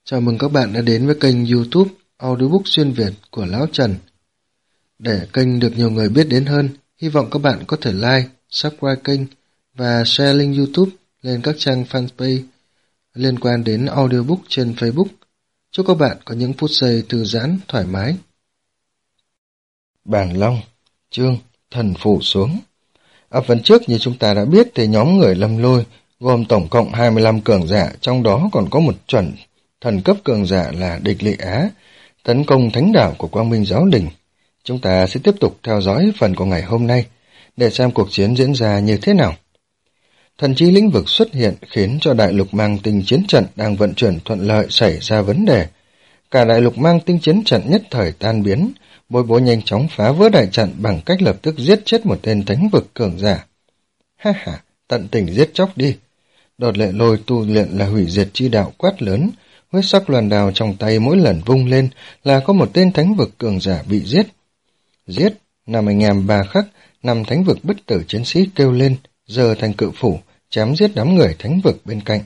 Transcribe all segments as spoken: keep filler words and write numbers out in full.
Chào mừng các bạn đã đến với kênh YouTube Audiobook xuyên Việt của Lão Trần. Để kênh được nhiều người biết đến hơn, hy vọng các bạn có thể like, subscribe kênh và share link YouTube lên các trang fanpage liên quan đến audiobook trên Facebook. Chúc các bạn có những phút giây thư giãn, thoải mái. Bản Long, chương Thần Phủ Xuống. Ở phần trước như chúng ta đã biết thì nhóm người Lâm Lôi gồm tổng cộng hai mươi lăm cường giả, trong đó còn có một chuẩn thần cấp cường giả là Địch Lị Á, tấn công thánh đảo của Quang Minh Giáo Đình. Chúng ta sẽ tiếp tục theo dõi phần của ngày hôm nay để xem cuộc chiến diễn ra như thế nào. Thần chi lĩnh vực xuất hiện khiến cho đại lục mang tinh chiến trận đang vận chuyển thuận lợi xảy ra vấn đề. Cả đại lục mang tinh chiến trận nhất thời tan biến, Bối Bối nhanh chóng phá vỡ đại trận bằng cách lập tức giết chết một tên thánh vực cường giả. Ha ha, tận tình giết chóc đi. Đột Lệ Lôi tu luyện là hủy diệt chi đạo quát lớn, huyết sắc loan đào trong tay mỗi lần vung lên là có một tên thánh vực cường giả bị giết. Giết, năm anh em ba khắc, năm thánh vực bất tử chiến sĩ kêu lên, giơ thành cự phủ, chém giết đám người thánh vực bên cạnh.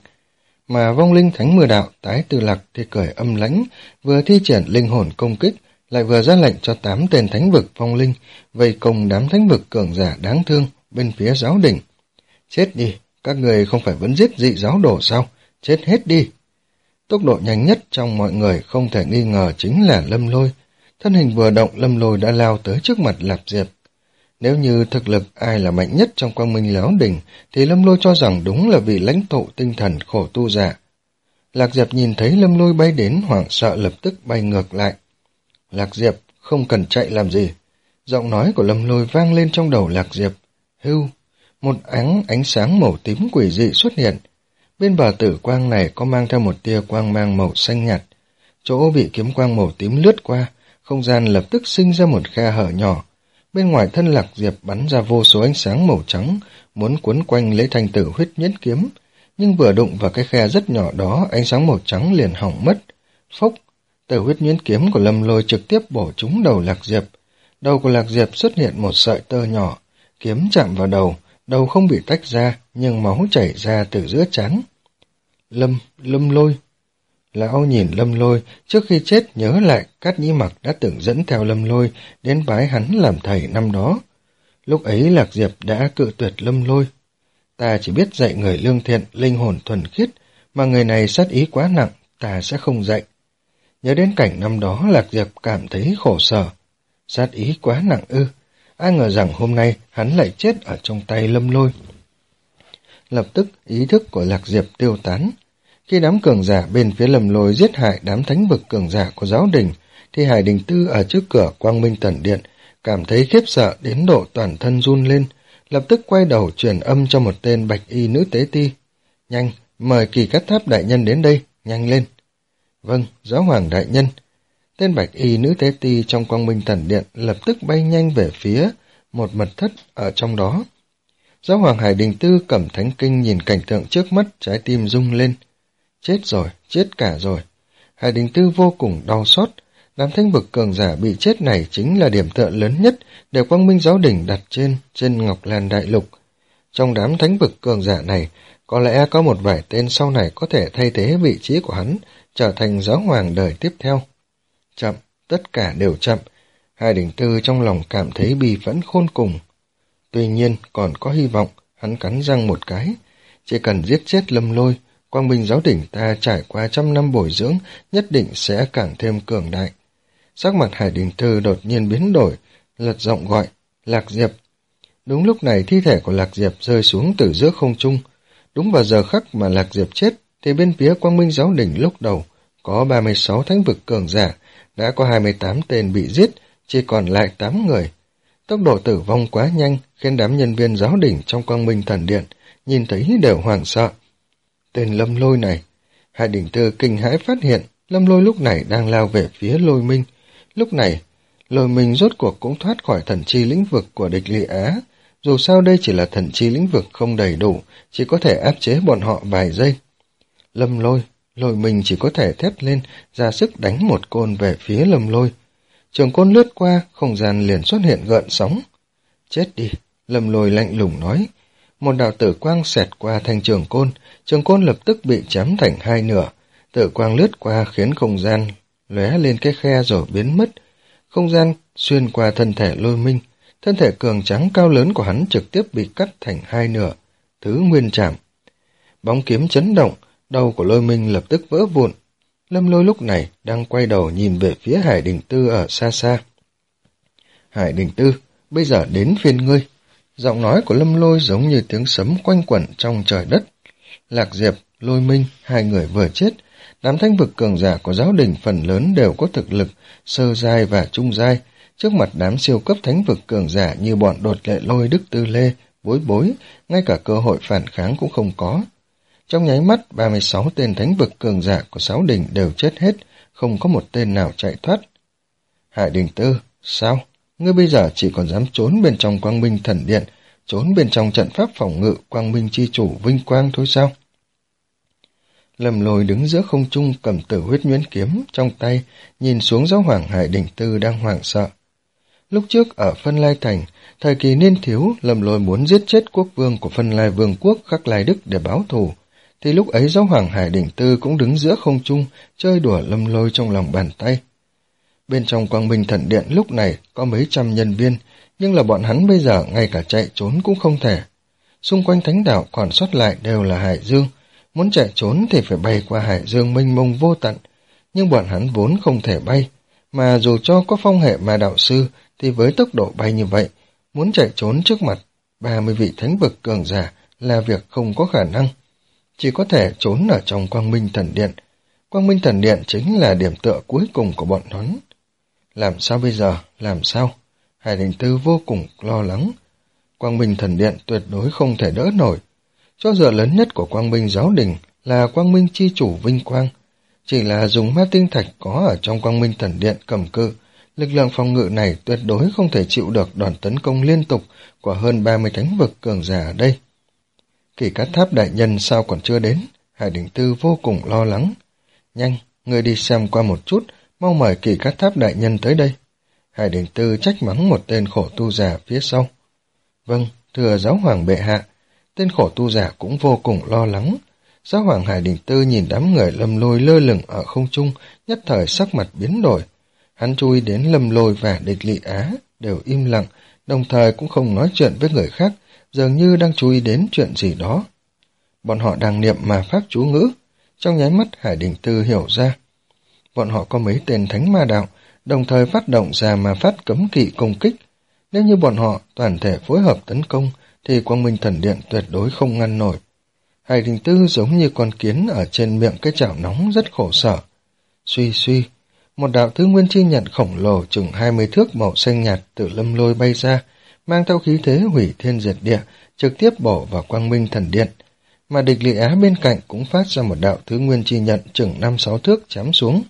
Mà vong linh thánh mưa đạo tái tư lạc thì cười âm lãnh, vừa thi triển linh hồn công kích, lại vừa ra lệnh cho tám tên thánh vực vong linh vây công đám thánh vực cường giả đáng thương bên phía giáo đình. Chết đi, các người không phải vẫn giết dị giáo đồ sao? Chết hết đi! Tốc độ nhanh nhất trong mọi người không thể nghi ngờ chính là Lâm Lôi. Thân hình vừa động, Lâm Lôi đã lao tới trước mặt Lạc Diệp. Nếu như thực lực ai là mạnh nhất trong Quang Minh Giáo Đình, thì Lâm Lôi cho rằng đúng là vị lãnh tụ tinh thần khổ tu giả. Lạc Diệp nhìn thấy Lâm Lôi bay đến, hoảng sợ lập tức bay ngược lại. Lạc Diệp, không cần chạy làm gì. Giọng nói của Lâm Lôi vang lên trong đầu Lạc Diệp. Hưu, một ánh ánh sáng màu tím quỷ dị xuất hiện. Bên bờ tử quang này có mang theo một tia quang mang màu xanh nhạt. Chỗ bị kiếm quang màu tím lướt qua, không gian lập tức sinh ra một khe hở nhỏ. Bên ngoài thân Lạc Diệp bắn ra vô số ánh sáng màu trắng, muốn cuốn quanh lấy thanh tử huyết nhẫn kiếm. Nhưng vừa đụng vào cái khe rất nhỏ đó, ánh sáng màu trắng liền hỏng mất. Phốc, tử huyết nhẫn kiếm của Lâm Lôi trực tiếp bổ trúng đầu Lạc Diệp. Đầu của Lạc Diệp xuất hiện một sợi tơ nhỏ, kiếm chạm vào đầu, đầu không bị tách ra, nhưng máu chảy ra từ giữa trán. Lâm, Lâm Lôi. Lão nhìn Lâm Lôi, trước khi chết nhớ lại Cát Nhĩ Mặc đã từng dẫn theo Lâm Lôi đến bái hắn làm thầy năm đó. Lúc ấy Lạc Diệp đã cự tuyệt Lâm Lôi. Ta chỉ biết dạy người lương thiện, linh hồn thuần khiết, mà người này sát ý quá nặng, ta sẽ không dạy. Nhớ đến cảnh năm đó, Lạc Diệp cảm thấy khổ sở. Sát ý quá nặng ư, ai ngờ rằng hôm nay hắn lại chết ở trong tay Lâm Lôi. Lập tức ý thức của Lạc Diệp tiêu tán. Khi đám cường giả bên phía Lâm Lôi giết hại đám thánh vực cường giả của giáo đình, thì Hải Đình Tư ở trước cửa Quang Minh Thần Điện cảm thấy khiếp sợ đến độ toàn thân run lên, lập tức quay đầu truyền âm cho một tên bạch y nữ tế ti. Nhanh, mời Kỳ Cát Tháp đại nhân đến đây, nhanh lên. Vâng, giáo hoàng đại nhân. Tên bạch y nữ tế ti trong Quang Minh Thần Điện lập tức bay nhanh về phía một mật thất ở trong đó. Giáo hoàng Hải Đình Tư cầm thánh kinh nhìn cảnh tượng trước mắt, trái tim rung lên. Chết rồi, chết cả rồi. Hải Đình Tư vô cùng đau xót. Đám thánh vực cường giả bị chết này chính là điểm tựa lớn nhất để Quang Minh Giáo Đình đặt trên trên Ngọc Lan Đại Lục. Trong đám thánh vực cường giả này, có lẽ có một vài tên sau này có thể thay thế vị trí của hắn, trở thành giáo hoàng đời tiếp theo. Chậm, tất cả đều chậm. Hải Đình Tư trong lòng cảm thấy bi phẫn khôn cùng. Tuy nhiên, còn có hy vọng, hắn cắn răng một cái. Chỉ cần giết chết Lâm Lôi, Quang Minh Giáo Đình ta trải qua trăm năm bồi dưỡng nhất định sẽ càng thêm cường đại. Sắc mặt Hải Đình Tư đột nhiên biến đổi, lật giọng gọi, Lạc Diệp. Đúng lúc này thi thể của Lạc Diệp rơi xuống từ giữa không trung. Đúng vào giờ khắc mà Lạc Diệp chết, thì bên phía Quang Minh Giáo Đình lúc đầu có ba mươi sáu thánh vực cường giả, đã có hai mươi tám tên bị giết, chỉ còn lại tám người. Tốc độ tử vong quá nhanh khiến đám nhân viên giáo đình trong Quang Minh Thần Điện nhìn thấy đều hoảng sợ. Tên Lâm Lôi này, Hải Đình Tư kinh hãi phát hiện Lâm Lôi lúc này đang lao về phía Lôi Minh. Lúc này, Lôi Minh rốt cuộc cũng thoát khỏi thần chi lĩnh vực của Địch Lị Á. Dù sao đây chỉ là thần chi lĩnh vực không đầy đủ, chỉ có thể áp chế bọn họ vài giây. Lâm Lôi, Lôi Minh chỉ có thể thét lên, ra sức đánh một côn về phía Lâm Lôi. Trường côn lướt qua, không gian liền xuất hiện gợn sóng. Chết đi, Lâm Lôi lạnh lùng nói. Một đạo tử quang xẹt qua thanh trường côn, trường côn lập tức bị chém thành hai nửa. Tử quang lướt qua khiến không gian lóe lên cái khe rồi biến mất. Không gian xuyên qua thân thể Lôi Minh, thân thể cường tráng cao lớn của hắn trực tiếp bị cắt thành hai nửa, thứ nguyên trảm. Bóng kiếm chấn động, đầu của Lôi Minh lập tức vỡ vụn. Lâm Lôi lúc này đang quay đầu nhìn về phía Hải Đình Tư ở xa xa. Hải Đình Tư, bây giờ đến phiên ngươi. Giọng nói của Lâm Lôi giống như tiếng sấm quanh quẩn trong trời đất. Lạc Diệp, Lôi Minh, hai người vừa chết. Đám thánh vực cường giả của giáo đình phần lớn đều có thực lực sơ giai và trung giai. Trước mặt đám siêu cấp thánh vực cường giả như bọn Đột Lệ Lôi, Đức Tư Lê, Bối Bối, ngay cả cơ hội phản kháng cũng không có. Trong nháy mắt, ba mươi sáu tên thánh vực cường giả của giáo đình đều chết hết, không có một tên nào chạy thoát. Hải Đình Tư, sao? Ngươi bây giờ chỉ còn dám trốn bên trong Quang Minh Thần Điện, trốn bên trong trận pháp phòng ngự Quang Minh Chi Chủ vinh quang thôi sao? Lâm Lôi đứng giữa không trung cầm Tử Huyết Nhuyễn kiếm trong tay, nhìn xuống giáo hoàng Hải Đình Tư đang hoảng sợ. Lúc trước ở Phân Lai Thành, thời kỳ niên thiếu, Lâm Lôi muốn giết chết quốc vương của Phân Lai Vương quốc Khắc Lai Đức để báo thù, thì lúc ấy giáo hoàng Hải Đình Tư cũng đứng giữa không trung, chơi đùa Lâm Lôi trong lòng bàn tay. Bên trong Quang Minh Thần Điện lúc này có mấy trăm nhân viên, nhưng là bọn hắn bây giờ ngay cả chạy trốn cũng không thể. Xung quanh thánh đảo còn sót lại đều là hải dương, muốn chạy trốn thì phải bay qua hải dương mênh mông vô tận, nhưng bọn hắn vốn không thể bay, mà dù cho có phong hệ ma đạo sư thì với tốc độ bay như vậy, muốn chạy trốn trước mặt ba mươi vị thánh vực cường giả là việc không có khả năng. Chỉ có thể trốn ở trong Quang Minh Thần Điện. Quang Minh Thần Điện chính là điểm tựa cuối cùng của bọn hắn. Làm sao bây giờ? Làm sao? Hải Đình Tư vô cùng lo lắng. Quang Minh Thần Điện tuyệt đối không thể đỡ nổi. Chỗ dựa lớn nhất của Quang Minh Giáo Đình là Quang Minh Chi Chủ vinh quang. Chỉ là dùng ma tinh thạch có ở trong Quang Minh Thần Điện cầm cự, lực lượng phòng ngự này tuyệt đối không thể chịu được đòn tấn công liên tục của hơn ba mươi thánh vực cường giả ở đây. Kỳ Cát Tháp đại nhân sao còn chưa đến? Hải Đình Tư vô cùng lo lắng. Nhanh, ngươi đi xem qua một chút, mau mời Kỳ Cát Tháp đại nhân tới đây. Hải Đình Tư trách mắng một tên khổ tu giả phía sau. Vâng, thưa giáo hoàng bệ hạ. Tên khổ tu giả cũng vô cùng lo lắng. Giáo hoàng Hải Đình Tư nhìn đám người Lâm Lôi lơ lửng ở không trung, nhất thời sắc mặt biến đổi. Hắn chú ý đến Lâm Lôi và Địch Lị Á đều im lặng, đồng thời cũng không nói chuyện với người khác, dường như đang chú ý đến chuyện gì đó. Bọn họ đang niệm mà pháp chú ngữ. Trong nháy mắt Hải Đình Tư hiểu ra. Bọn họ có mấy tên thánh ma đạo, đồng thời phát động ra mà phát cấm kỵ công kích. Nếu như bọn họ toàn thể phối hợp tấn công, thì Quang Minh Thần Điện tuyệt đối không ngăn nổi. Hải Đình Tư giống như con kiến ở trên miệng cái chảo nóng rất khổ sở. Suy suy, một đạo thứ nguyên chi nhận khổng lồ chừng hai mươi thước màu xanh nhạt từ Lâm Lôi bay ra, mang theo khí thế hủy thiên diệt địa, trực tiếp bổ vào Quang Minh Thần Điện. Mà Địch Lị Á bên cạnh cũng phát ra một đạo thứ nguyên chi nhận chừng năm sáu thước chém xuống.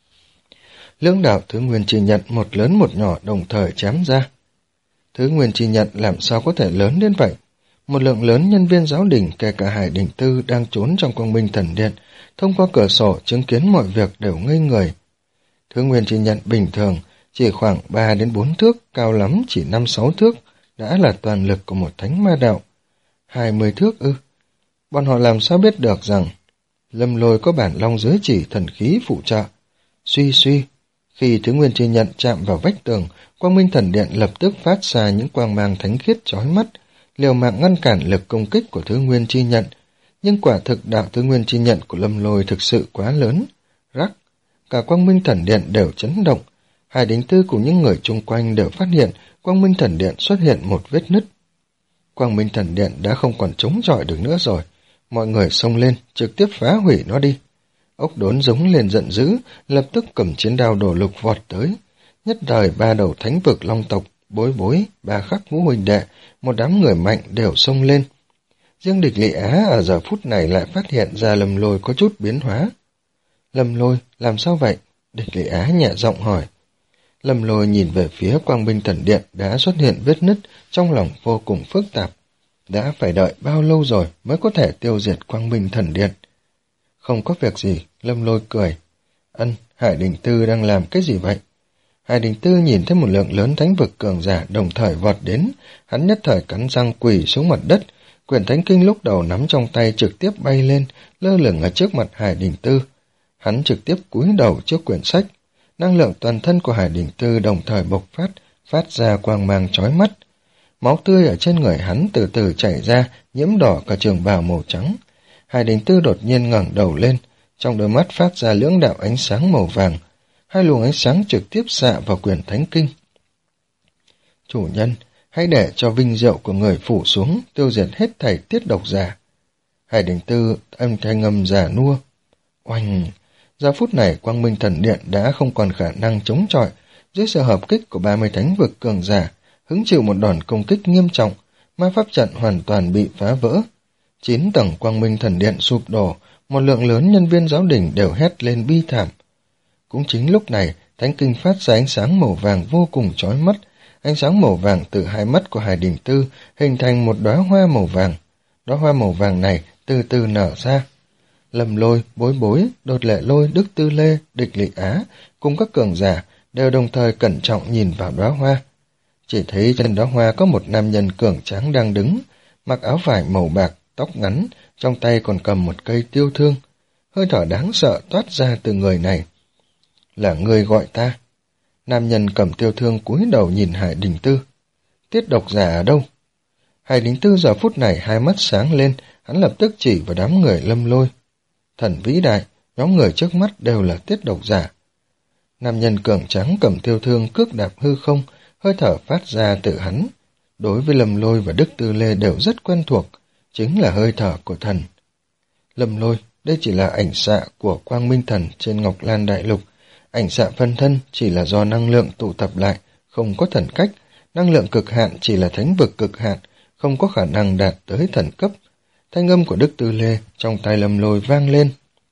Lưỡng đạo thứ nguyên chi nhận một lớn một nhỏ đồng thời chém ra. Thứ nguyên chi nhận làm sao có thể lớn đến vậy? Một lượng lớn nhân viên giáo đình kể cả Hải Đình Tư đang trốn trong Quang Minh Thần Điện, thông qua cửa sổ chứng kiến mọi việc đều ngây người. Thứ nguyên chi nhận bình thường chỉ khoảng ba đến bốn thước, cao lắm chỉ năm sáu thước, đã là toàn lực của một thánh ma đạo. Hai mươi thước ư? Bọn họ làm sao biết được rằng Lâm Lôi có bản long giới chỉ thần khí phụ trợ? Suy suy, khi thứ nguyên chi nhận chạm vào vách tường, Quang Minh Thần Điện lập tức phát ra những quang mang thánh khiết chói mắt, liều mạng ngăn cản lực công kích của thứ nguyên chi nhận. Nhưng quả thực đạo thứ nguyên chi nhận của Lâm Lôi thực sự quá lớn. Rắc, cả Quang Minh Thần Điện đều chấn động. Hải Đình Tư cùng những người chung quanh đều phát hiện Quang Minh Thần Điện xuất hiện một vết nứt. Quang Minh Thần Điện đã không còn chống chọi được nữa rồi. Mọi người xông lên, trực tiếp phá hủy nó đi. Ốc Đốn giống lên giận dữ, lập tức cầm chiến đao đổ lục vọt tới. Nhất thời ba đầu thánh vực long tộc, Bối Bối, ba khắc ngũ huynh đệ, một đám người mạnh đều xông lên. Riêng Địch Lị Á ở giờ phút này lại phát hiện ra Lâm Lôi có chút biến hóa. Lâm Lôi, làm sao vậy? Địch Lị Á nhẹ giọng hỏi. Lâm Lôi nhìn về phía Quang Minh Thần Điện đã xuất hiện vết nứt, trong lòng vô cùng phức tạp. Đã phải đợi bao lâu rồi mới có thể tiêu diệt Quang Minh Thần Điện? Không có việc gì, Lâm Lôi cười. Ân, Hải Đình Tư đang làm cái gì vậy? Hải Đình Tư nhìn thấy một lượng lớn thánh vực cường giả đồng thời vọt đến, hắn nhất thời cắn răng quỳ xuống mặt đất, quyển thánh kinh lúc đầu nắm trong tay trực tiếp bay lên, lơ lửng ở trước mặt Hải Đình Tư. Hắn trực tiếp cúi đầu trước quyển sách. Năng lượng toàn thân của Hải Đình Tư đồng thời bộc phát, phát ra quang mang chói mắt. Máu tươi ở trên người hắn từ từ chảy ra, nhiễm đỏ cả trường bào màu trắng. Hải Đình Tư đột nhiên ngẩng đầu lên, trong đôi mắt phát ra lưỡng đạo ánh sáng màu vàng. Hai luồng ánh sáng trực tiếp xạ vào quyển thánh kinh. Chủ nhân, hãy để cho vinh diệu của người phủ xuống, tiêu diệt hết thảy tiết độc giả. Hải Đình Tư âm thanh ngầm già nua. Oanh! Giờ phút này Quang Minh Thần Điện đã không còn khả năng chống chọi. Dưới sự hợp kích của ba mươi thánh vực cường giả, hứng chịu một đòn công kích nghiêm trọng, ma pháp trận hoàn toàn bị phá vỡ. Chín tầng Quang Minh Thần Điện sụp đổ, một lượng lớn nhân viên giáo đình đều hét lên bi thảm. Cũng chính lúc này, thánh kinh phát ra ánh sáng màu vàng vô cùng chói mắt. Ánh sáng màu vàng từ hai mắt của Hải Đình Tư hình thành một đóa hoa màu vàng. Đóa hoa màu vàng này từ từ nở ra. Lâm Lôi, Bối Bối, Đột Lệ Lôi, Đức Tư Lê, Địch Lị Á cùng các cường giả đều đồng thời cẩn trọng nhìn vào đóa hoa. Chỉ thấy trên đóa hoa có một nam nhân cường tráng đang đứng, mặc áo vải màu bạc, tóc ngắn, trong tay còn cầm một cây tiêu thương. Hơi thở đáng sợ toát ra từ người này. Là người gọi ta. Nam nhân cầm tiêu thương cúi đầu nhìn Hải Đình Tư. Tiết độc giả ở đâu? Hải Đình Tư giờ phút này hai mắt sáng lên, hắn lập tức chỉ vào đám người Lâm Lôi. Thần vĩ đại, nhóm người trước mắt đều là tiết độc giả. Nam nhân cường tráng cầm tiêu thương cước đạp hư không, hơi thở phát ra từ hắn. Đối với Lâm Lôi và Đức Tư Lê đều rất quen thuộc, chính là hơi thở của thần. Lâm Lôi, đây chỉ là ảnh xạ của Quang Minh Thần trên Ngọc Lan Đại Lục. Ảnh xạ phân thân chỉ là do năng lượng tụ tập lại, không có thần cách. Năng lượng cực hạn chỉ là thánh vực cực hạn, không có khả năng đạt tới thần cấp. Thanh âm của Đức Tư Lê trong tai Lâm Lôi vang lên.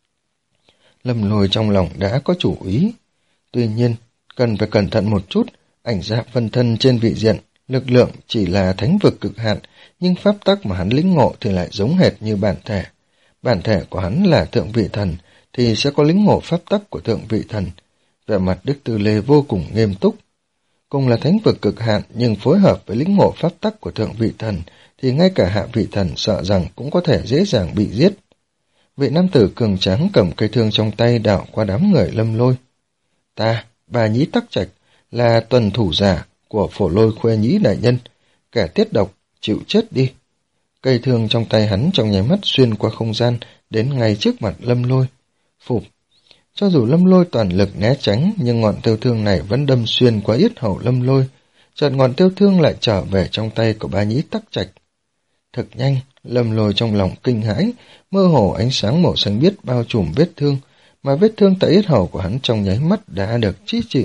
Lâm Lôi trong lòng đã có chủ ý. Tuy nhiên, cần phải cẩn thận một chút, ảnh xạ phân thân trên vị diện, lực lượng chỉ là thánh vực cực hạn, nhưng pháp tắc mà hắn lĩnh ngộ thì lại giống hệt như bản thể. Bản thể của hắn là thượng vị thần, thì sẽ có lĩnh ngộ pháp tắc của thượng vị thần. Vẻ mặt Đức Tư Lê vô cùng nghiêm túc. Cùng là thánh vực cực hạn nhưng phối hợp với lĩnh ngộ pháp tắc của thượng vị thần, thì ngay cả hạ vị thần sợ rằng cũng có thể dễ dàng bị giết. Vị nam tử cường tráng cầm cây thương trong tay đảo qua đám người Lâm Lôi. Ta, Bà Nhĩ Tắc Trạch, là tuần thủ giả của Phổ Lôi Khuê Nhĩ đại nhân, kẻ tiết độc, chịu chết đi. Cây thương trong tay hắn trong nháy mắt xuyên qua không gian đến ngay trước mặt Lâm Lôi. Phụp! Cho dù Lâm Lôi toàn lực né tránh, nhưng ngọn tiêu thương này vẫn đâm xuyên qua yết hầu Lâm Lôi. Chợt ngọn tiêu thương lại trở về trong tay của Bà Nhĩ Tắc Trạch. Thực nhanh, Lâm Lôi trong lòng kinh hãi, mơ hồ ánh sáng màu xanh biếc bao trùm vết thương, mà vết thương tại yết hầu của hắn trong nháy mắt đã được chí trị.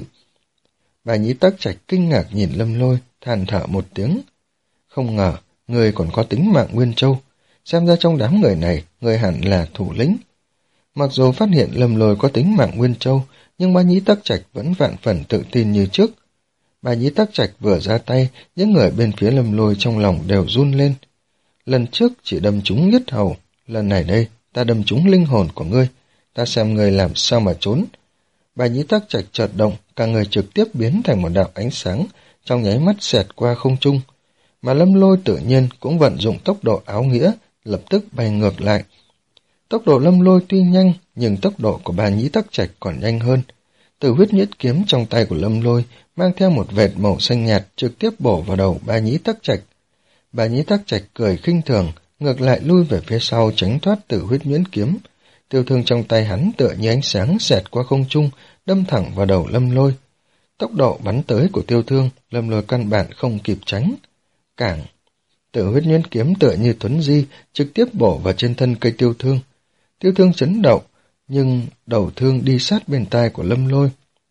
Bà Nhĩ Tắc Trạch kinh ngạc nhìn Lâm Lôi, than thở một tiếng. Không ngờ, người còn có tính mạng Nguyên Châu. Xem ra trong đám người này, người hẳn là thủ lĩnh. Mặc dù phát hiện Lâm Lôi có tính mạng Nguyên Châu, nhưng Bà Nhĩ Tắc Trạch vẫn vạn phần tự tin như trước. Bà Nhĩ Tắc Trạch vừa ra tay, những người bên phía Lâm Lôi trong lòng đều run lên. Lần trước chỉ đâm trúng yết hầu, lần này đây ta đâm trúng linh hồn của ngươi, ta xem ngươi làm sao mà trốn. Bà Nhĩ Tắc Trạch chợt động, cả người trực tiếp biến thành một đạo ánh sáng, trong nháy mắt xẹt qua không trung. Mà Lâm Lôi tự nhiên cũng vận dụng tốc độ áo nghĩa, lập tức bay ngược lại. Tốc độ Lâm Lôi tuy nhanh, nhưng tốc độ của Bà Nhĩ Tắc Trạch còn nhanh hơn. Tử huyết nhuyễn kiếm trong tay của Lâm Lôi mang theo một vệt màu xanh nhạt trực tiếp bổ vào đầu Bà Nhĩ Tắc Trạch. Bà Nhĩ Tắc Trạch cười khinh thường, ngược lại lui về phía sau tránh thoát tử huyết nhuyễn kiếm. Tiêu thương trong tay hắn tựa như ánh sáng xẹt qua không trung, đâm thẳng vào đầu Lâm Lôi. Tốc độ bắn tới của tiêu thương, Lâm Lôi căn bản không kịp tránh. Cảng! Tử huyết nhuyễn kiếm tựa như thuấn di, trực tiếp bổ vào trên thân cây tiêu thương. Tiêu thương chấn động, nhưng đầu thương đi sát bên tai của Lâm Lôi.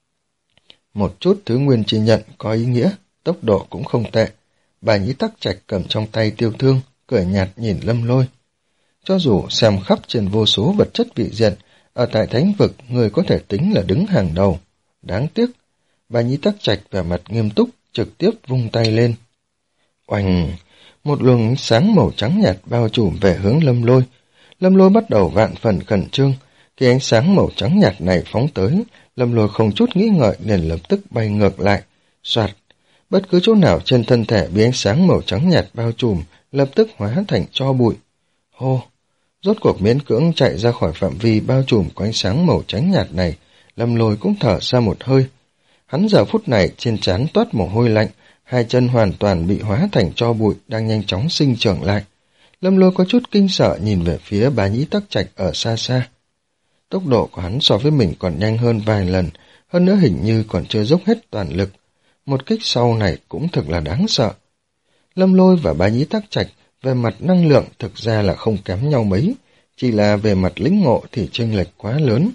Một chút thứ nguyên chi nhận có ý nghĩa, tốc độ cũng không tệ. Bà Nhĩ Tắc Trạch cầm trong tay tiêu thương, cười nhạt nhìn Lâm Lôi. Cho dù xem khắp trên vô số vật chất vị diện, ở tại thánh vực người có thể tính là đứng hàng đầu. Đáng tiếc, Bà Nhĩ Tắc Trạch vẻ mặt nghiêm túc, trực tiếp vung tay lên. Oanh! Một luồng ánh sáng màu trắng nhạt bao trùm về hướng Lâm Lôi. Lâm Lôi bắt đầu vạn phần khẩn trương. Khi ánh sáng màu trắng nhạt này phóng tới, Lâm Lôi không chút nghĩ ngợi liền lập tức bay ngược lại. Soạt! Bất cứ chỗ nào trên thân thể bị ánh sáng màu trắng nhạt bao trùm, lập tức hóa thành tro bụi. Hô! Rốt cuộc miễn cưỡng chạy ra khỏi phạm vi bao trùm của ánh sáng màu trắng nhạt này, Lâm Lôi cũng thở ra một hơi. Hắn giờ phút này trên trán toát mồ hôi lạnh, hai chân hoàn toàn bị hóa thành tro bụi đang nhanh chóng sinh trưởng lại. Lâm Lôi có chút kinh sợ nhìn về phía Bá Nhĩ Tắc Trạch ở xa xa. Tốc độ của hắn so với mình còn nhanh hơn vài lần, hơn nữa hình như còn chưa dốc hết toàn lực. Một kích sau này cũng thực là đáng sợ. Lâm Lôi và Bá Nhĩ Tắc Trạch về mặt năng lượng thực ra là không kém nhau mấy, chỉ là về mặt lĩnh ngộ thì chênh lệch quá lớn.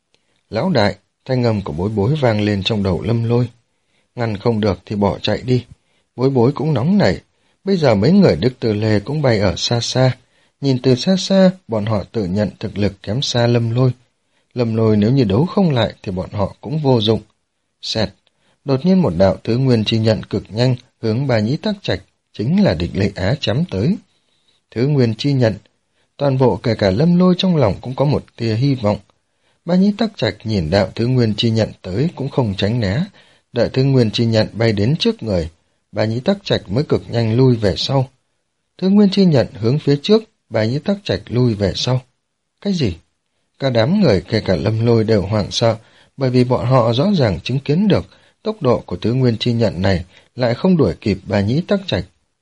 Lão đại, thanh âm của Bối Bối vang lên trong đầu Lâm Lôi. Ngăn không được thì bỏ chạy đi. Bối Bối cũng nóng nảy. Bây giờ mấy người Đức Từ Lê cũng bay ở xa xa. Nhìn từ xa xa, bọn họ tự nhận thực lực kém xa Lâm Lôi. Lâm Lôi nếu như đấu không lại thì bọn họ cũng vô dụng. Xẹt, đột nhiên một đạo thứ nguyên chi nhận cực nhanh hướng Bá Nhĩ Tắc Trạch, chính là Địch Lệ Á chém tới. Thứ nguyên chi nhận, toàn bộ kể cả Lâm Lôi trong lòng cũng có một tia hy vọng. Bá Nhĩ Tắc Trạch nhìn đạo thứ nguyên chi nhận tới cũng không tránh né, đợi thứ nguyên chi nhận bay đến trước người, Bá Nhĩ Tắc Trạch mới cực nhanh lui về sau. Thứ nguyên chi nhận hướng phía trước, Bá Nhĩ Tắc Trạch lui về sau. Cái gì? Cả đám người kể cả Lâm Lôi đều hoảng sợ, bởi vì bọn họ rõ ràng chứng kiến được tốc độ của thứ nguyên chi nhận này lại không đuổi kịp Bá Nhĩ Tắc Trạch.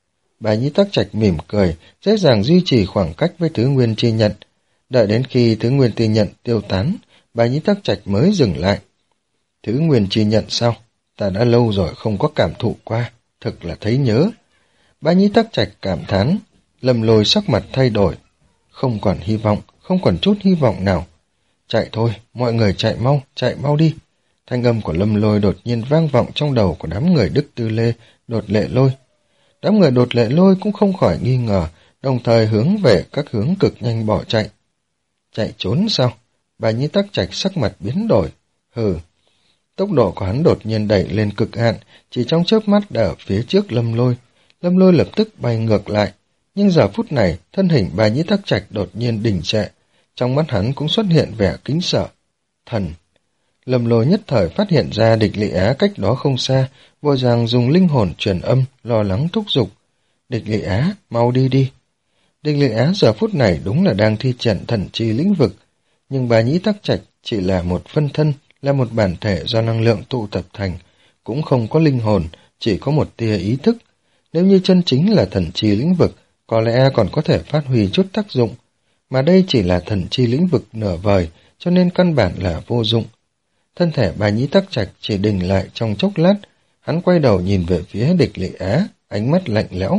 Bá Nhĩ Tắc Trạch mỉm cười, dễ dàng duy trì khoảng cách với thứ nguyên chi nhận. Đợi đến khi thứ nguyên chi nhận tiêu tán, Bá Nhĩ Tắc Trạch mới dừng lại. Thứ nguyên chi nhận sao? Ta đã lâu rồi không có cảm thụ qua, thực là thấy nhớ. Bá Nhĩ Tắc Trạch cảm thán, Lâm Lôi sắc mặt thay đổi. Không còn hy vọng, không còn chút hy vọng nào. Chạy thôi, mọi người chạy mau, chạy mau đi. Thanh âm của Lâm Lôi đột nhiên vang vọng trong đầu của đám người Đức Tư Lê, Đột Lệ Lôi. Đám người Đột Lệ Lôi cũng không khỏi nghi ngờ, đồng thời hướng về các hướng cực nhanh bỏ chạy. Chạy trốn sao? Bá Nhĩ Tắc Trạch sắc mặt biến đổi. Hừ. Tốc độ của hắn đột nhiên đẩy lên cực hạn, chỉ trong chớp mắt đã ở phía trước Lâm Lôi. Lâm Lôi lập tức bay ngược lại, nhưng giờ phút này, thân hình Bá Nhĩ Tắc Trạch đột nhiên đình trệ, trong mắt hắn cũng xuất hiện vẻ kính sợ. Thần. Lâm Lôi nhất thời phát hiện ra Địch Lệ Á cách đó không xa, vội vàng dùng linh hồn truyền âm, lo lắng thúc giục. Địch Lệ Á, mau đi đi. Địch Lệ Á giờ phút này đúng là đang thi triển thần chi lĩnh vực, nhưng Bá Nhĩ Tắc Trạch chỉ là một phân thân, là một bản thể do năng lượng tụ tập thành, cũng không có linh hồn, chỉ có một tia ý thức. Nếu như chân chính là thần chi lĩnh vực, có lẽ còn có thể phát huy chút tác dụng, mà đây chỉ là thần chi lĩnh vực nửa vời, cho nên căn bản là vô dụng. Thân thể Bá Nhĩ Tắc Trạch chỉ đình lại trong chốc lát, hắn quay đầu nhìn về phía Địch Lệ Á, ánh mắt lạnh lẽo.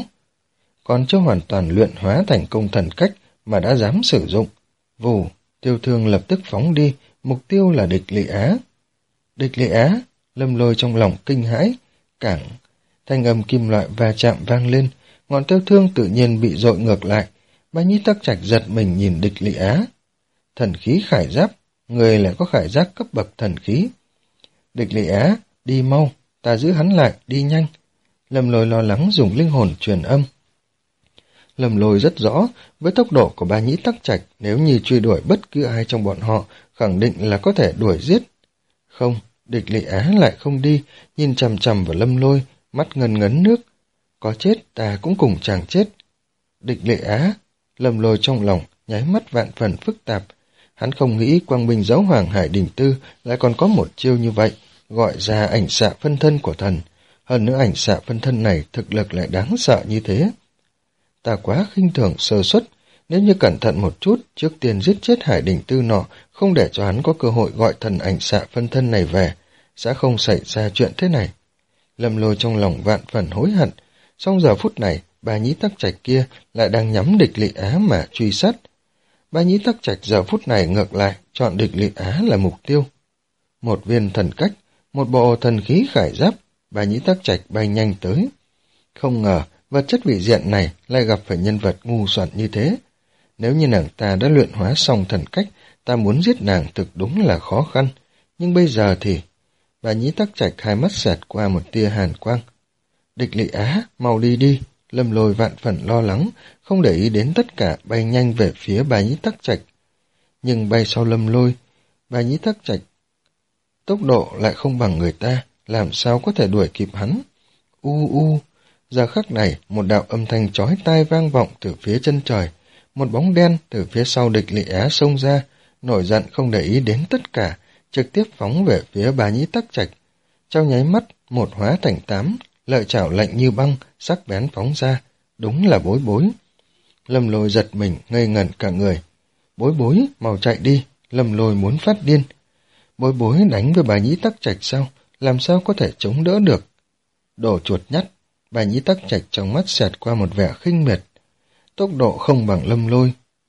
Còn chưa hoàn toàn luyện hóa thành công thần cách mà đã dám sử dụng. Vù, Tiêu Thương lập tức phóng đi, mục tiêu là Địch Lệ Á. Địch Lệ Á, Lâm Lôi trong lòng kinh hãi, cảng. Thanh âm kim loại va chạm vang lên, ngọn Tiêu Thương tự nhiên bị dội ngược lại. Bá Nhĩ Tắc Trạch giật mình nhìn Địch Lệ Á. Thần khí khải giáp, người lại có khải giáp cấp bậc thần khí. Địch Lệ Á, đi mau, ta giữ hắn lại, đi nhanh. Lâm Lôi lo lắng dùng linh hồn truyền âm. Lâm Lôi rất rõ, với tốc độ của Bá Nhĩ Tắc Trạch, nếu như truy đuổi bất cứ ai trong bọn họ, khẳng định là có thể đuổi giết. Không, Địch Lệ Á lại không đi, nhìn chằm chằm vào Lâm Lôi, mắt ngần ngấn nước. Có chết, ta cũng cùng chàng chết. Địch Lệ Á, Lâm Lôi trong lòng, nháy mắt vạn phần phức tạp. Hắn không nghĩ Quang Minh Giáo Hoàng Hải Đình Tư lại còn có một chiêu như vậy, gọi ra ảnh xạ phân thân của thần. Hơn nữa ảnh xạ phân thân này thực lực lại đáng sợ như thế. Ta quá khinh thường sơ suất, nếu như cẩn thận một chút, trước tiên giết chết Hải Đình Tư nọ, không để cho hắn có cơ hội gọi thần ảnh xạ phân thân này về, sẽ không xảy ra chuyện thế này. Lâm Lôi trong lòng vạn phần hối hận, song giờ phút này, Bá Nhĩ Tắc Trạch kia lại đang nhắm Địch Lệ Á mà truy sát. Bá Nhĩ Tắc Trạch giờ phút này ngược lại, chọn Địch Lệ Á là mục tiêu. Một viên thần cách, một bộ thần khí khải giáp, Bá Nhĩ Tắc Trạch bay nhanh tới. Không ngờ, vật chất vị diện này lại gặp phải nhân vật ngu xuẩn như thế. Nếu như nàng ta đã luyện hóa xong thần cách, ta muốn giết nàng thực đúng là khó khăn. Nhưng bây giờ thì... Bá Nhĩ Tắc Trạch hai mắt xẹt qua một tia hàn quang. Địch Lệ Á, mau đi đi. Lâm Lôi vạn phần lo lắng, không để ý đến tất cả, bay nhanh về phía Bá Nhĩ Tắc Trạch. Nhưng bay sau Lâm Lôi, Bá Nhĩ Tắc Trạch tốc độ lại không bằng người ta, làm sao có thể đuổi kịp hắn. U u, giờ khắc này, một đạo âm thanh chói tai vang vọng từ phía chân trời, một bóng đen từ phía sau Địch Lị Á xông ra, nổi giận không để ý đến tất cả, trực tiếp phóng về phía Bá Nhĩ Tắc Trạch. Trong nháy mắt, một hóa thành tám, lợi chảo lạnh như băng, sắc bén phóng ra, đúng là Bối Bối. Lâm Lôi giật mình, ngây ngẩn cả người. Bối Bối, mau chạy đi, Lâm Lôi muốn phát điên. Bối Bối đánh với Bá Nhĩ Tắc Trạch sao, làm sao có thể chống đỡ được. Đồ chuột nhắt, Bá Nhĩ Tắc Trạch trong mắt xẹt qua một vẻ khinh miệt. Tốc độ không bằng Lâm Lôi,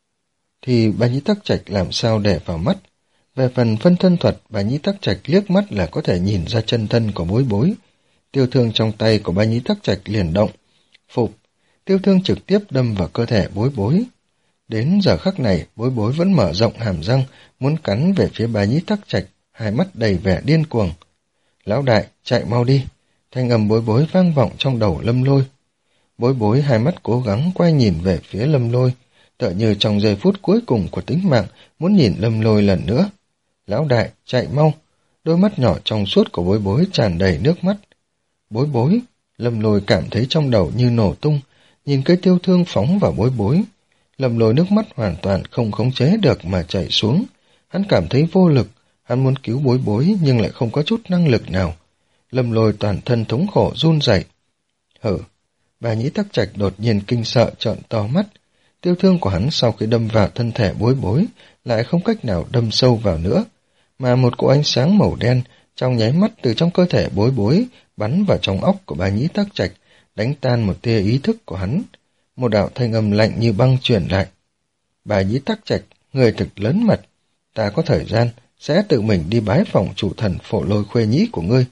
thì Bá Nhĩ Tắc Trạch làm sao để vào mắt. Về phần phân thân thuật, Bá Nhĩ Tắc Trạch liếc mắt là có thể nhìn ra chân thân của Bối Bối. Tiêu thương trong tay của Bá Nhĩ Tắc Trạch liền động. Phục, tiêu thương trực tiếp đâm vào cơ thể Bối Bối. Đến giờ khắc này, Bối Bối vẫn mở rộng hàm răng, muốn cắn về phía Bá Nhĩ Tắc Trạch, hai mắt đầy vẻ điên cuồng. Lão đại, chạy mau đi. Thanh âm Bối Bối vang vọng trong đầu Lâm Lôi. Bối Bối hai mắt cố gắng quay nhìn về phía Lâm Lôi, tựa như trong giây phút cuối cùng của tính mạng muốn nhìn Lâm Lôi lần nữa. Lão đại, chạy mau. Đôi mắt nhỏ trong suốt của Bối Bối tràn đầy nước mắt. Bối Bối, Lâm Lôi cảm thấy trong đầu như nổ tung, nhìn cây tiêu thương phóng vào Bối Bối. Lâm Lôi nước mắt hoàn toàn không khống chế được mà chảy xuống. Hắn cảm thấy vô lực, hắn muốn cứu Bối Bối nhưng lại không có chút năng lực nào. Lâm Lôi toàn thân thống khổ run rẩy. Hử, Bá Nhĩ Tắc Trạch đột nhiên kinh sợ trợn to mắt. Tiêu thương của hắn sau khi đâm vào thân thể Bối Bối lại không cách nào đâm sâu vào nữa, mà một cỗ ánh sáng màu đen trong nháy mắt từ trong cơ thể Bối Bối bắn vào trong óc của Bá Nhĩ Tắc Trạch, đánh tan một tia ý thức của hắn. Một đạo thanh âm lạnh như băng truyền lại. Bá Nhĩ Tắc Trạch, người thực lớn mật, ta có thời gian sẽ tự mình đi bái phỏng chủ thần Phổ Lôi Khuê Nhĩ của ngươi.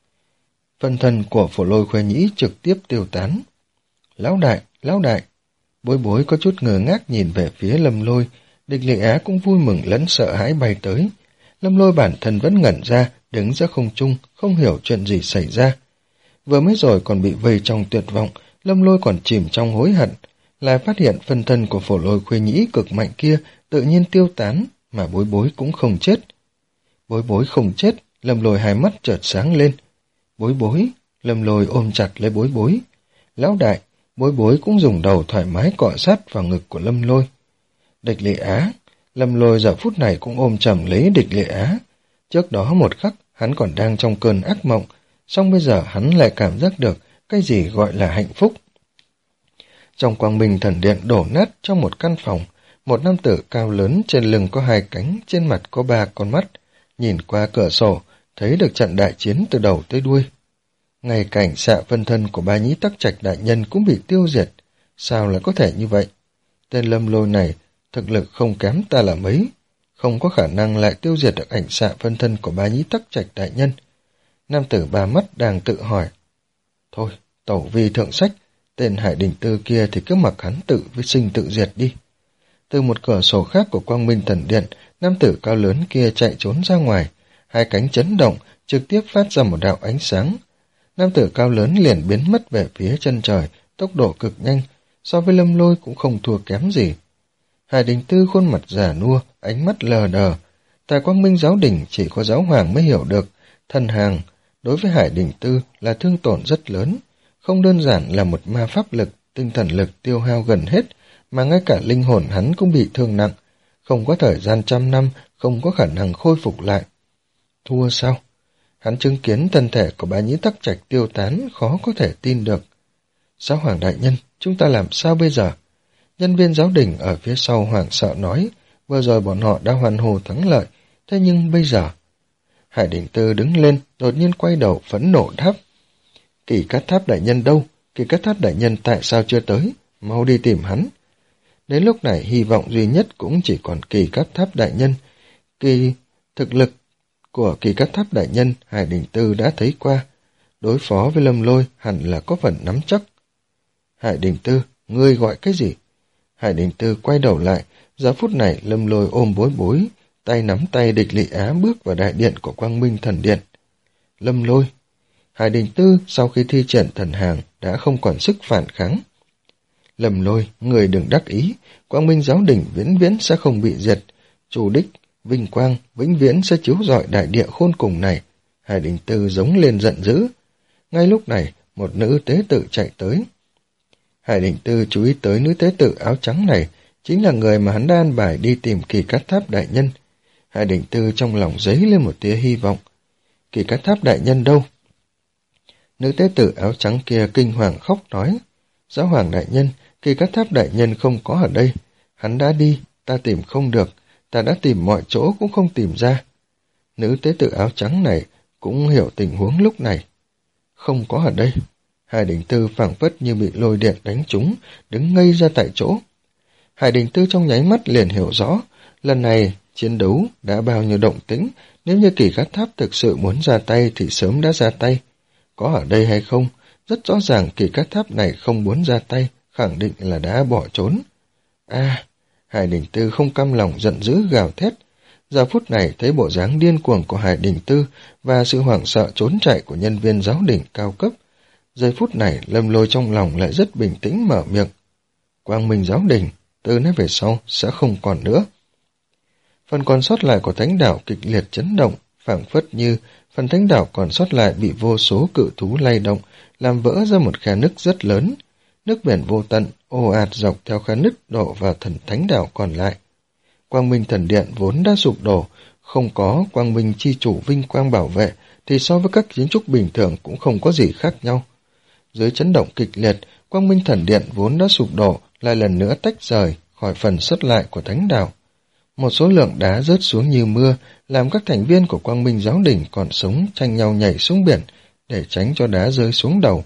Phân thân của Phổ Lôi Khuê Nhĩ trực tiếp tiêu tán. Lão đại, lão đại. Bối Bối có chút ngơ ngác nhìn về phía Lâm Lôi. Địch Lị Á cũng vui mừng lẫn sợ hãi bay tới. Lâm Lôi bản thân vẫn ngẩn ra, đứng giữa không trung, không hiểu chuyện gì xảy ra. Vừa mới rồi còn bị vây trong tuyệt vọng, Lâm Lôi còn chìm trong hối hận, lại phát hiện phân thân của Phổ Lôi Khuê Nhĩ cực mạnh kia tự nhiên tiêu tán, mà Bối Bối cũng không chết. Bối Bối không chết, Lâm Lôi hai mắt chợt sáng lên. Bối Bối, Lâm Lôi ôm chặt lấy Bối Bối. Lão đại, Bối Bối cũng dùng đầu thoải mái cọ sát vào ngực của Lâm Lôi. Địch Lị Á, Lâm Lôi giờ phút này cũng ôm chầm lấy Địch Lị Á. Trước đó một khắc, hắn còn đang trong cơn ác mộng, song bây giờ hắn lại cảm giác được cái gì gọi là hạnh phúc. Trong quang minh thần điện đổ nát trong một căn phòng, một nam tử cao lớn trên lưng có hai cánh, trên mặt có ba con mắt, nhìn qua cửa sổ, thấy được trận đại chiến từ đầu tới đuôi. Ngay cảnh xạ phân thân của Bá Nhĩ Tắc Trạch đại nhân cũng bị tiêu diệt, sao lại có thể như vậy? Tên Lâm Lôi này thực lực không kém ta là mấy, không có khả năng lại tiêu diệt được ảnh xạ phân thân của Bá Nhĩ Tắc Trạch đại nhân. Nam tử ba mắt đang tự hỏi. Thôi, tẩu vi thượng sách, tên Hải Đình Tư kia thì cứ mặc hắn tự với sinh tự diệt đi. Từ một cửa sổ khác của quang minh thần điện, nam tử cao lớn kia chạy trốn ra ngoài, hai cánh chấn động, trực tiếp phát ra một đạo ánh sáng. Nam tử cao lớn liền biến mất về phía chân trời, tốc độ cực nhanh, so với Lâm Lôi cũng không thua kém gì. Hải Đình Tư khuôn mặt già nua, ánh mắt lờ đờ. Tại quang minh giáo đình chỉ có giáo hoàng mới hiểu được, thần hàng đối với Hải Đình Tư là thương tổn rất lớn, không đơn giản là một ma pháp lực, tinh thần lực tiêu hao gần hết, mà ngay cả linh hồn hắn cũng bị thương nặng, không có thời gian trăm năm, không có khả năng khôi phục lại. Thua sao? Hắn chứng kiến thân thể của Bá Nhĩ Tắc Trạch tiêu tán, khó có thể tin được. Giáo hoàng đại nhân, chúng ta làm sao bây giờ? Nhân viên giáo đình ở phía sau hoảng sợ nói, vừa rồi bọn họ đã hoàn hồ thắng lợi, thế nhưng bây giờ... Hải Đình Tư đứng lên, đột nhiên quay đầu phẫn nộ đáp. Kỳ Cát Tháp đại nhân đâu? Kỳ Cát Tháp đại nhân tại sao chưa tới? Mau đi tìm hắn. Đến lúc này hy vọng duy nhất cũng chỉ còn Kỳ Cát Tháp đại nhân. Kỳ thực lực của Kỳ Cát Tháp đại nhân Hải Đình Tư đã thấy qua. Đối phó với Lâm Lôi hẳn là có phần nắm chắc. Hải Đình Tư, ngươi gọi cái gì? Hải Đình Tư quay đầu lại, giờ phút này Lâm Lôi ôm Bối Bối, tay nắm tay Địch Lị Á bước vào đại điện của quang minh thần điện. Lâm Lôi. Hải Đình Tư sau khi thi triển thần hàng đã không còn sức phản kháng. Lâm Lôi, người đừng đắc ý, quang minh giáo đình vĩnh viễn sẽ không bị diệt, chủ đích, vinh quang, vĩnh viễn sẽ chiếu rọi đại địa khôn cùng này. Hải Đình Tư giống lên giận dữ. Ngay lúc này, một nữ tế tự chạy tới. Hải Đình Tư chú ý tới nữ tế tự áo trắng này, chính là người mà hắn đã an bài đi tìm Kỳ Cát Tháp đại nhân. Hải Đình Tư trong lòng dấy lên một tia hy vọng. Kỳ Cát Tháp đại nhân đâu? Nữ tế tử áo trắng kia kinh hoàng khóc nói, Giáo hoàng đại nhân, Kỳ Cát Tháp đại nhân không có ở đây. Hắn đã đi, ta tìm không được, ta đã tìm mọi chỗ cũng không tìm ra. Nữ tế tử áo trắng này cũng hiểu tình huống lúc này. Không có ở đây. Hải Đình Tư phảng phất như bị lôi điện đánh trúng, đứng ngây ra tại chỗ. Hải Đình Tư trong nháy mắt liền hiểu rõ, lần này chiến đấu đã bao nhiêu động tĩnh, nếu như Kỳ Cát Tháp thực sự muốn ra tay thì sớm đã ra tay. Có ở đây hay không, rất rõ ràng Kỳ Cát Tháp này không muốn ra tay, khẳng định là đã bỏ trốn. A, à, Hải Đình Tư không cam lòng giận dữ gào thét. Giờ phút này thấy bộ dáng điên cuồng của Hải Đình Tư và sự hoảng sợ trốn chạy của nhân viên giáo đình cao cấp. Giây phút này Lâm Lôi trong lòng lại rất bình tĩnh mở miệng. Quang Minh giáo đình, từ nay về sau sẽ không còn nữa. Phần còn sót lại của thánh đảo kịch liệt chấn động, phảng phất như phần thánh đảo còn sót lại bị vô số cự thú lay động, làm vỡ ra một khe nứt rất lớn. Nước biển vô tận, ồ ạt dọc theo khe nứt đổ vào thần thánh đảo còn lại. Quang Minh thần điện vốn đã sụp đổ, không có Quang Minh chi chủ vinh quang bảo vệ, thì so với các kiến trúc bình thường cũng không có gì khác nhau. Dưới chấn động kịch liệt, Quang Minh thần điện vốn đã sụp đổ, lại lần nữa tách rời khỏi phần sót lại của thánh đảo. Một số lượng đá rớt xuống như mưa, làm các thành viên của Quang Minh giáo đình còn sống tranh nhau nhảy xuống biển để tránh cho đá rơi xuống đầu.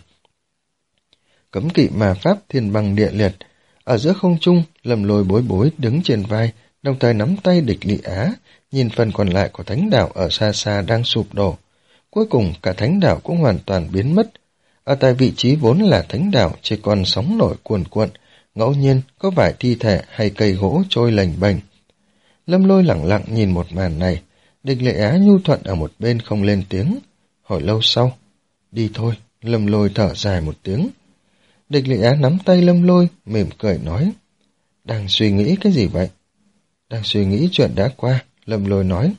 Cấm kỵ ma pháp thiên băng địa liệt. Ở giữa không trung, Lâm Lôi bối bối đứng trên vai, đồng thời nắm tay Địch Lị Á, nhìn phần còn lại của thánh đảo ở xa xa đang sụp đổ. Cuối cùng cả thánh đảo cũng hoàn toàn biến mất. Ở tại vị trí vốn là thánh đảo chỉ còn sóng nổi cuồn cuộn, ngẫu nhiên có vài thi thể hay cây gỗ trôi lềnh bềnh. Lâm Lôi lẳng lặng nhìn một màn này, Địch Lệ Á nhu thuận ở một bên không lên tiếng. Hồi lâu sau, đi thôi, Lâm Lôi thở dài một tiếng. Địch Lệ Á nắm tay Lâm Lôi, mỉm cười nói, đang suy nghĩ cái gì vậy? Đang suy nghĩ chuyện đã qua, Lâm Lôi nói.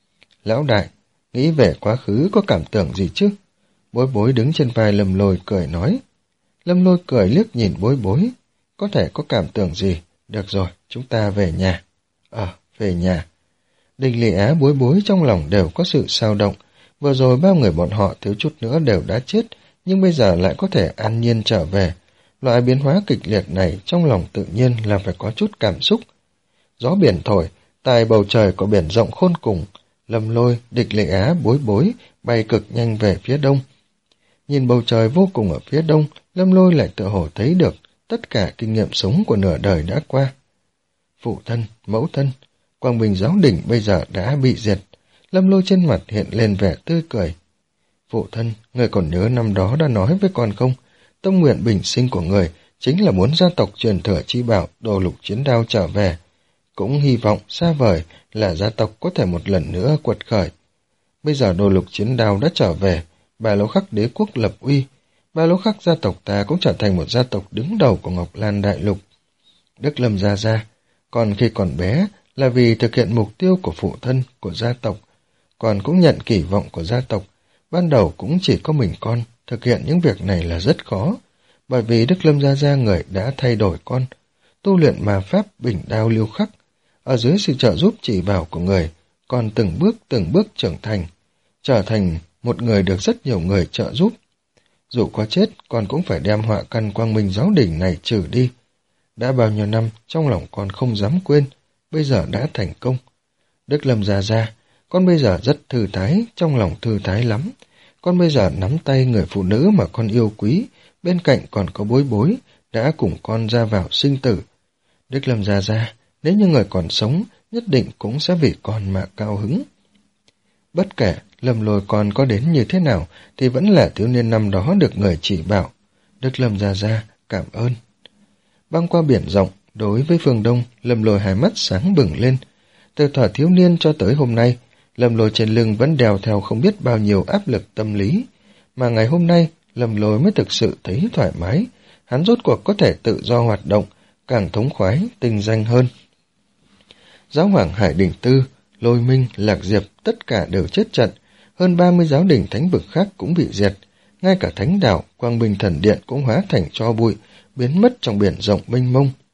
Lão đại, nghĩ về quá khứ có cảm tưởng gì chứ? Bối bối đứng trên vai Lâm Lôi cười nói. Lâm Lôi cười liếc nhìn bối bối, có thể có cảm tưởng gì? Được rồi, chúng ta về nhà. Ờ, về nhà. Địch Lị Á bối bối trong lòng đều có sự sao động. Vừa rồi bao người bọn họ thiếu chút nữa đều đã chết, nhưng bây giờ lại có thể an nhiên trở về. Loại biến hóa kịch liệt này trong lòng tự nhiên là phải có chút cảm xúc. Gió biển thổi, tại bầu trời có biển rộng khôn cùng, Lâm Lôi, Địch Lệ Á, bối bối bay cực nhanh về phía đông. Nhìn bầu trời vô cùng ở phía đông, Lâm Lôi lại tự hồ thấy được tất cả kinh nghiệm sống của nửa đời đã qua. Phụ thân, mẫu thân, Quang Minh giáo đình bây giờ đã bị diệt. Lâm Lôi trên mặt hiện lên vẻ tươi cười. Phụ thân, người còn nhớ năm đó đã nói với con không? Tâm nguyện bình sinh của người chính là muốn gia tộc truyền thừa chi bảo Đồ Lục Chiến Đao trở về. Cũng hy vọng xa vời là gia tộc có thể một lần nữa quật khởi. Bây giờ Đồ Lục Chiến Đao đã trở về, Ba Lỗ Khắc đế quốc lập uy. Ba Lỗ Khắc gia tộc ta cũng trở thành một gia tộc đứng đầu của Ngọc Lan Đại Lục. Đức Lâm gia gia, còn khi còn bé là vì thực hiện mục tiêu của phụ thân, của gia tộc, còn cũng nhận kỳ vọng của gia tộc. Ban đầu cũng chỉ có mình con, thực hiện những việc này là rất khó, bởi vì Đức Lâm gia gia người đã thay đổi con, tu luyện ma pháp bình đao liêu khắc, ở dưới sự trợ giúp chỉ bảo của người, còn từng bước từng bước trưởng thành, trở thành một người được rất nhiều người trợ giúp. Dù có chết, con cũng phải đem họa căn Quang Minh giáo đình này trừ đi. Đã bao nhiêu năm, trong lòng con không dám quên, bây giờ đã thành công. Đức Lâm gia gia, con bây giờ rất thư thái, trong lòng thư thái lắm. Con bây giờ nắm tay người phụ nữ mà con yêu quý, bên cạnh còn có bối bối, đã cùng con ra vào sinh tử. Đức Lâm gia gia, nếu như người còn sống, nhất định cũng sẽ vì con mà cao hứng. Bất kể Lâm Lôi con có đến như thế nào, thì vẫn là thiếu niên năm đó được người chỉ bảo. Đức Lâm gia gia, cảm ơn. Băng qua biển rộng, đối với phương Đông, Lâm Lôi hai mắt sáng bừng lên. Từ thuở thiếu niên cho tới hôm nay, Lâm Lôi trên lưng vẫn đèo theo không biết bao nhiêu áp lực tâm lý. Mà ngày hôm nay, Lâm Lôi mới thực sự thấy thoải mái. Hắn rốt cuộc có thể tự do hoạt động, càng thống khoái, tinh danh hơn. Giáo hoàng Hải Đình Tư, Lôi Minh, Lạc Diệp, tất cả đều chết trận. Hơn ba mươi giáo đình thánh vực khác cũng bị diệt. Ngay cả thánh đảo, Quang Minh thần điện cũng hóa thành tro bụi, biến mất trong biển rộng mênh mông.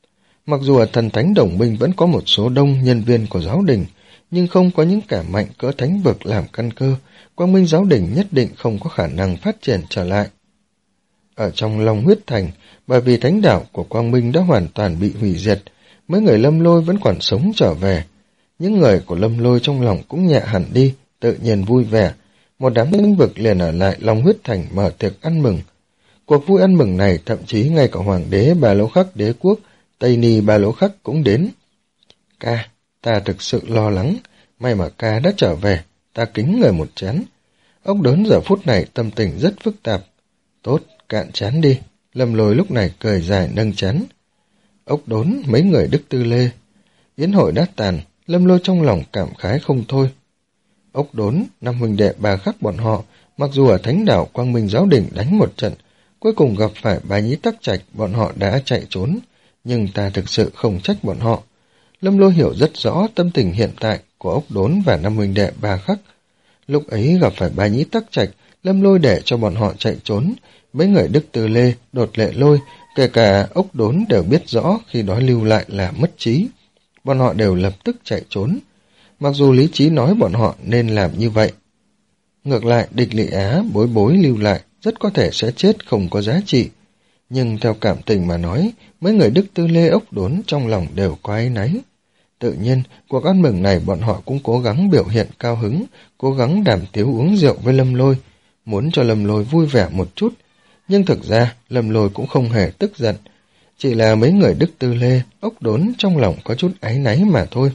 Mặc dù ở thần thánh đồng minh vẫn có một số đông nhân viên của giáo đình, nhưng không có những kẻ mạnh cỡ thánh vực làm căn cơ, quang minh giáo đình nhất định không có khả năng phát triển trở lại. Ở trong Long Huyết Thành, bởi vì thánh đạo của quang minh đã hoàn toàn bị hủy diệt, mấy người Lâm Lôi vẫn còn sống trở về. Những người của Lâm Lôi trong lòng cũng nhẹ hẳn đi, tự nhiên vui vẻ. Một đám thánh vực liền ở lại Long Huyết Thành mở tiệc ăn mừng. Cuộc vui ăn mừng này thậm chí ngay cả hoàng đế Ba Lỗ Khắc đế quốc, Tây Ni Ba Lỗ Khắc cũng đến. Ca, ta thực sự lo lắng, may mà ca đã trở về, ta kính người một chén. Ốc Đốn giờ phút này tâm tình rất phức tạp. Tốt, cạn chén đi. Lâm Lôi lúc này cười dài nâng chén. Ốc Đốn, mấy người Đức Tư Lê. Yến hội đã tàn, Lâm Lôi trong lòng cảm khái không thôi. Ốc Đốn, năm huynh đệ Ba Khắc bọn họ, mặc dù ở thánh đảo Quang Minh giáo đình đánh một trận, cuối cùng gặp phải Bá Nhĩ Tắc Trạch, bọn họ đã chạy trốn, nhưng ta thực sự không trách bọn họ. Lâm Lôi hiểu rất rõ tâm tình hiện tại của Ốc Đốn và năm huynh đệ Ba Khắc. Lúc ấy gặp phải Bá Nhĩ Tắc Trạch, Lâm Lôi để cho bọn họ chạy trốn. Mấy người Đức Tư Lê, Đột Lệ Lôi, kể cả Ốc Đốn đều biết rõ khi đó lưu lại là mất trí. Bọn họ đều lập tức chạy trốn. Mặc dù lý trí nói bọn họ nên làm như vậy. Ngược lại, Địch Lị Á, Bối Bối lưu lại, rất có thể sẽ chết không có giá trị. Nhưng theo cảm tình mà nói, mấy người Đức Tư Lê, Ốc Đốn trong lòng đều có áy náy. Tự nhiên, cuộc ăn mừng này bọn họ cũng cố gắng biểu hiện cao hứng, cố gắng đàm tiếu uống rượu với Lâm Lôi, muốn cho Lâm Lôi vui vẻ một chút. Nhưng thực ra, Lâm Lôi cũng không hề tức giận. Chỉ là mấy người Đức Tư Lê, Ốc Đốn trong lòng có chút áy náy mà thôi.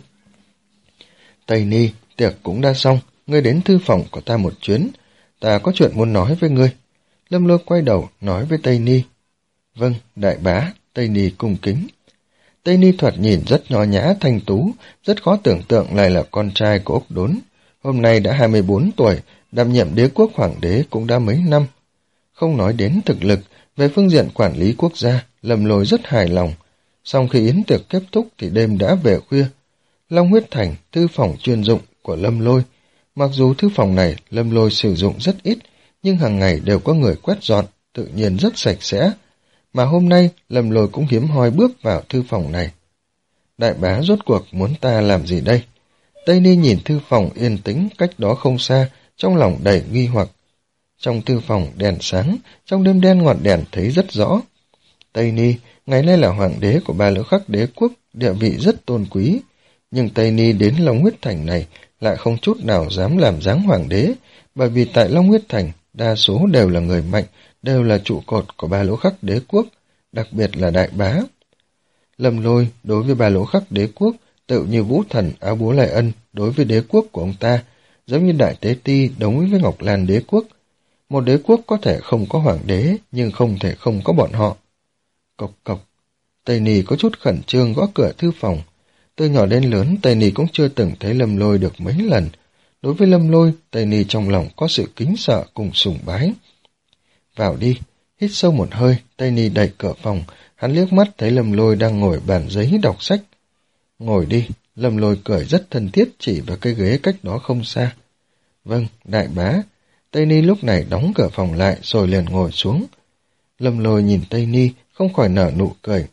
Tây Ni, tiệc cũng đã xong, ngươi đến thư phòng của ta một chuyến, ta có chuyện muốn nói với ngươi. Lâm Lôi quay đầu nói với Tây Ni. Vâng, đại bá, Tây Ni cung kính. Tây Ni thoạt nhìn rất nho nhã thanh tú, rất khó tưởng tượng lại là con trai của Ốc Đốn. Hôm nay đã hai mươi bốn tuổi, đảm nhiệm đế quốc hoàng đế cũng đã mấy năm. Không nói đến thực lực, về phương diện quản lý quốc gia, Lâm Lôi rất hài lòng. Sau khi yến tiệc kết thúc thì đêm đã về khuya. Long Huyết Thành, thư phòng chuyên dụng của Lâm Lôi. Mặc dù thư phòng này Lâm Lôi sử dụng rất ít, nhưng hàng ngày đều có người quét dọn, tự nhiên rất sạch sẽ. Mà hôm nay, Lâm Lôi cũng hiếm hoi bước vào thư phòng này. Đại bá rốt cuộc muốn ta làm gì đây? Tây Ni nhìn thư phòng yên tĩnh cách đó không xa, trong lòng đầy nghi hoặc. Trong thư phòng đèn sáng, trong đêm đen ngọn đèn thấy rất rõ. Tây Ni, ngày nay là hoàng đế của Ba Lỗ Khắc đế quốc, địa vị rất tôn quý. Nhưng Tây Ni đến Long Huyết Thành này lại không chút nào dám làm dáng hoàng đế, bởi vì tại Long Huyết Thành, đa số đều là người mạnh, đều là trụ cột của Ba Lỗ Khắc đế quốc, đặc biệt là đại bá. Lâm Lôi đối với Ba Lỗ Khắc đế quốc, tự như Vũ Thần Áo Búa Lại Ân đối với đế quốc của ông ta, giống như Đại Tế Ti đối với Ngọc Lan đế quốc. Một đế quốc có thể không có hoàng đế, nhưng không thể không có bọn họ. Cộc cộc, Tây Ni có chút khẩn trương gõ cửa thư phòng. Từ nhỏ đến lớn, Tây Ni cũng chưa từng thấy Lâm Lôi được mấy lần. Đối với Lâm Lôi, Tây Ni trong lòng có sự kính sợ cùng sùng bái. Vào đi, hít sâu một hơi, Tây Ni đẩy cửa phòng, hắn liếc mắt thấy Lâm Lôi đang ngồi bàn giấy đọc sách. Ngồi đi, Lâm Lôi cười rất thân thiết chỉ vào cái ghế cách đó không xa. Vâng, đại bá. Tây Ni lúc này đóng cửa phòng lại rồi liền ngồi xuống. Lâm Lôi nhìn Tây Ni, không khỏi nở nụ cười.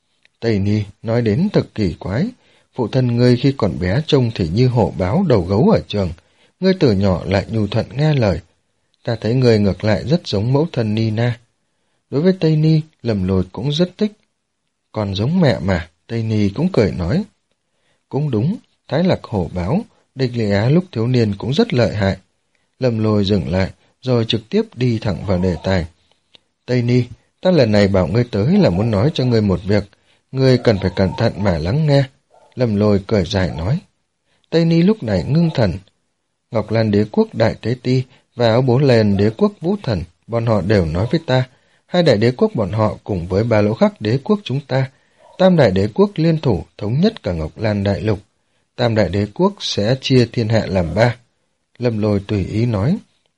Tây Ni nói đến thật kỳ quái. Phụ thân ngươi khi còn bé trông thì như hổ báo đầu gấu ở trường. Ngươi từ nhỏ lại nhu thuận nghe lời. Ta thấy ngươi ngược lại rất giống mẫu thân Nina. Đối với Tây Ni, Lâm Lôi cũng rất thích. Còn giống mẹ mà, Tây Ni cũng cười nói. Cũng đúng, Thái Lạc hổ báo, Địch Lị Á lúc thiếu niên cũng rất lợi hại. Lâm Lôi dừng lại, rồi trực tiếp đi thẳng vào đề tài. Tây Ni, ta lần này bảo ngươi tới là muốn nói cho ngươi một việc. Ngươi cần phải cẩn thận mà lắng nghe. Lâm Lôi cười dài nói. Tây Ni lúc này ngưng thần. Ngọc Lan đế quốc Đại Tế Ti và Áo Bố Lên đế quốc Vũ Thần, bọn họ đều nói với ta. Hai đại đế quốc bọn họ cùng với Ba Lỗ Khắc đế quốc chúng ta. Tam đại đế quốc liên thủ thống nhất cả Ngọc Lan đại lục. Tam đại đế quốc sẽ chia thiên hạ làm ba. Lâm Lôi tùy ý nói.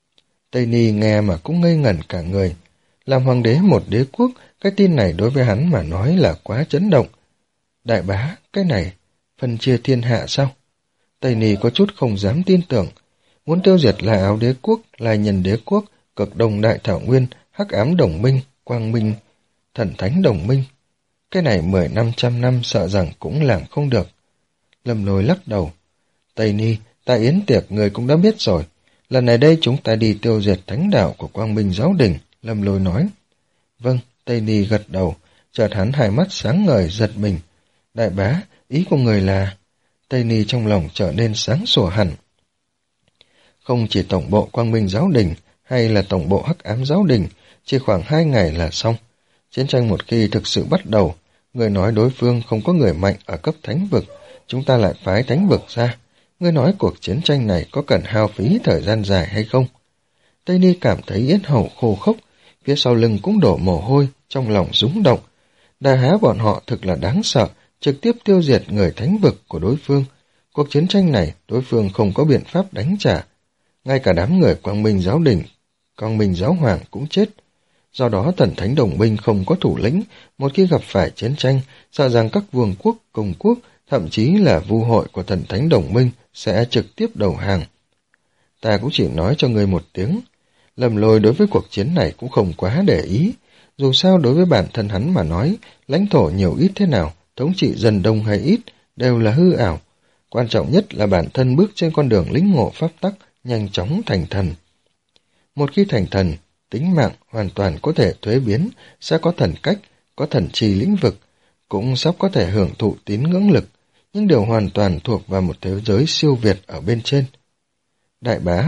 Tây Ni nghe mà cũng ngây ngẩn cả người. Làm hoàng đế một đế quốc, cái tin này đối với hắn mà nói là quá chấn động. Đại bá, cái này, phân chia thiên hạ sao? Tây Ni có chút không dám tin tưởng. Muốn tiêu diệt là Áo đế quốc, Lai Nhân đế quốc, Cực Đông Đại Thảo Nguyên, Hắc Ám đồng minh, Quang Minh, Thần Thánh đồng minh. Cái này mười năm trăm năm sợ rằng cũng làm không được. Lâm Lôi lắc đầu. Tây Ni, tại yến tiệc người cũng đã biết rồi. Lần này đây chúng ta đi tiêu diệt thánh đạo của Quang Minh Giáo Đình, Lâm Lôi nói. Vâng, Tây Ni gật đầu, chợt hắn hai mắt sáng ngời giật mình. Đại bá, ý của người là... Tây Ni trong lòng trở nên sáng sủa hẳn. Không chỉ tổng bộ Quang Minh Giáo Đình hay là tổng bộ Hắc Ám Giáo Đình, chỉ khoảng hai ngày là xong. Chiến tranh một khi thực sự bắt đầu, người nói đối phương không có người mạnh ở cấp thánh vực, chúng ta lại phái thánh vực ra. Ngươi nói cuộc chiến tranh này có cần hao phí thời gian dài hay không? Tây Ni cảm thấy yết hầu khô khốc, phía sau lưng cũng đổ mồ hôi, trong lòng rúng động. Đại há bọn họ thực là đáng sợ, trực tiếp tiêu diệt người thánh vực của đối phương. Cuộc chiến tranh này đối phương không có biện pháp đánh trả. Ngay cả đám người Quang Minh Giáo Đình, Quang Minh Giáo Hoàng cũng chết. Do đó thần thánh đồng minh không có thủ lĩnh, một khi gặp phải chiến tranh, sợ rằng các vương quốc, công quốc, thậm chí là vu hội của thần thánh đồng minh sẽ trực tiếp đầu hàng. Ta cũng chỉ nói cho ngươi một tiếng. Lâm Lôi đối với cuộc chiến này cũng không quá để ý. Dù sao đối với bản thân hắn mà nói, lãnh thổ nhiều ít thế nào, thống trị dân đông hay ít, đều là hư ảo. Quan trọng nhất là bản thân bước trên con đường lĩnh ngộ pháp tắc, nhanh chóng thành thần. Một khi thành thần, tính mạng hoàn toàn có thể thuế biến, sẽ có thần cách, có thần trì lĩnh vực, cũng sắp có thể hưởng thụ tín ngưỡng lực, nhưng đều hoàn toàn thuộc vào một thế giới siêu việt ở bên trên. Đại bá,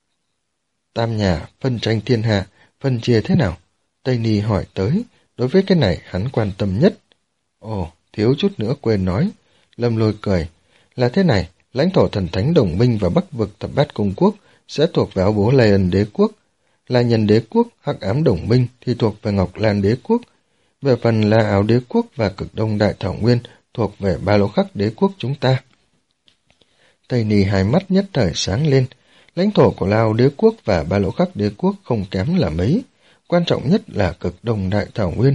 tam nhà, phân tranh thiên hạ, phân chia thế nào? Tây Ni hỏi tới, đối với cái này hắn quan tâm nhất. Ồ, thiếu chút nữa quên nói. Lâm Lôi cười, là thế này, lãnh thổ thần thánh đồng minh và bắc vực thập bát công quốc sẽ thuộc về áo bố Lê Ân đế quốc, là Nhân đế quốc, Hắc Ám đồng minh thì thuộc về Ngọc Lan đế quốc, về phần là Áo đế quốc và Cực Đông Đại Thảo Nguyên thuộc về Ba Lỗ Khắc đế quốc chúng ta. Tây Ni hai mắt nhất thời sáng lên, lãnh thổ của Lao đế quốc và Ba Lỗ Khắc đế quốc không kém là mấy, quan trọng nhất là Cực Đông Đại Thảo Nguyên.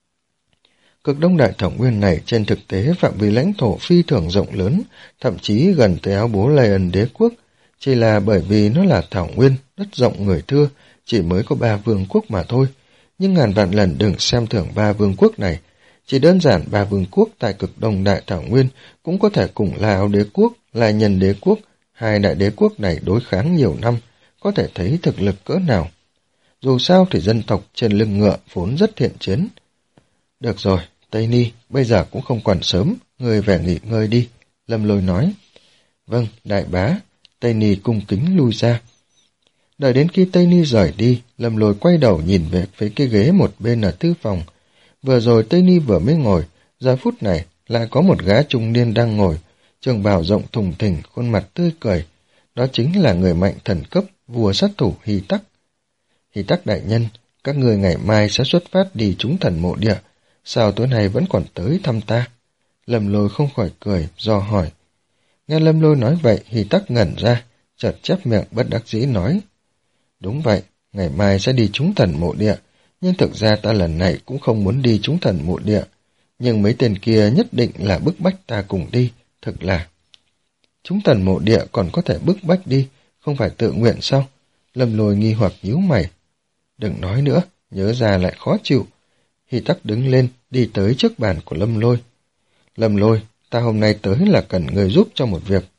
Cực Đông Đại Thảo Nguyên này trên thực tế phạm vi lãnh thổ phi thường rộng lớn, thậm chí gần tới áo bố Lê Ân đế quốc, chỉ là bởi vì nó là Thảo Nguyên, đất rộng người thưa, chỉ mới có ba vương quốc mà thôi. Nhưng ngàn vạn lần đừng xem thường ba vương quốc này, chỉ đơn giản ba vương quốc tại Cực Đông Đại Thảo Nguyên cũng có thể cùng là Áo đế quốc, là Nhân đế quốc, hai đại đế quốc này đối kháng nhiều năm, có thể thấy thực lực cỡ nào. Dù sao thì dân tộc trên lưng ngựa vốn rất thiện chiến. Được rồi, Tây Ni, bây giờ cũng không còn sớm, người về nghỉ ngơi đi, Lâm Lôi nói. Vâng, đại bá, Tây Ni cung kính lui ra. Đợi đến khi Tây Ni rời đi, Lâm Lôi quay đầu nhìn về phía cái ghế một bên ở thư phòng. Vừa rồi Tây Ni vừa mới ngồi, giờ phút này lại có một gã trung niên đang ngồi, trường bào rộng thùng thình, khuôn mặt tươi cười. Đó chính là người mạnh thần cấp, vua sát thủ Hy Tắc. Hy Tắc đại nhân, các người ngày mai sẽ xuất phát đi trúng thần mộ địa, sao tối nay vẫn còn tới thăm ta? Lâm Lôi không khỏi cười, do hỏi. Nghe Lâm Lôi nói vậy, Hy Tắc ngẩn ra, chợt chép miệng bất đắc dĩ nói. Đúng vậy, ngày mai sẽ đi trúng thần mộ địa, nhưng thực ra ta lần này cũng không muốn đi trúng thần mộ địa, nhưng mấy tên kia nhất định là bức bách ta cùng đi, thực là. Trúng thần mộ địa còn có thể bức bách đi, không phải tự nguyện sao? Lâm Lôi nghi hoặc nhíu mày. Đừng nói nữa, nhớ ra lại khó chịu. Hy Tắc đứng lên, đi tới trước bàn của Lâm Lôi. Lâm Lôi, ta hôm nay tới là cần người giúp cho một việc.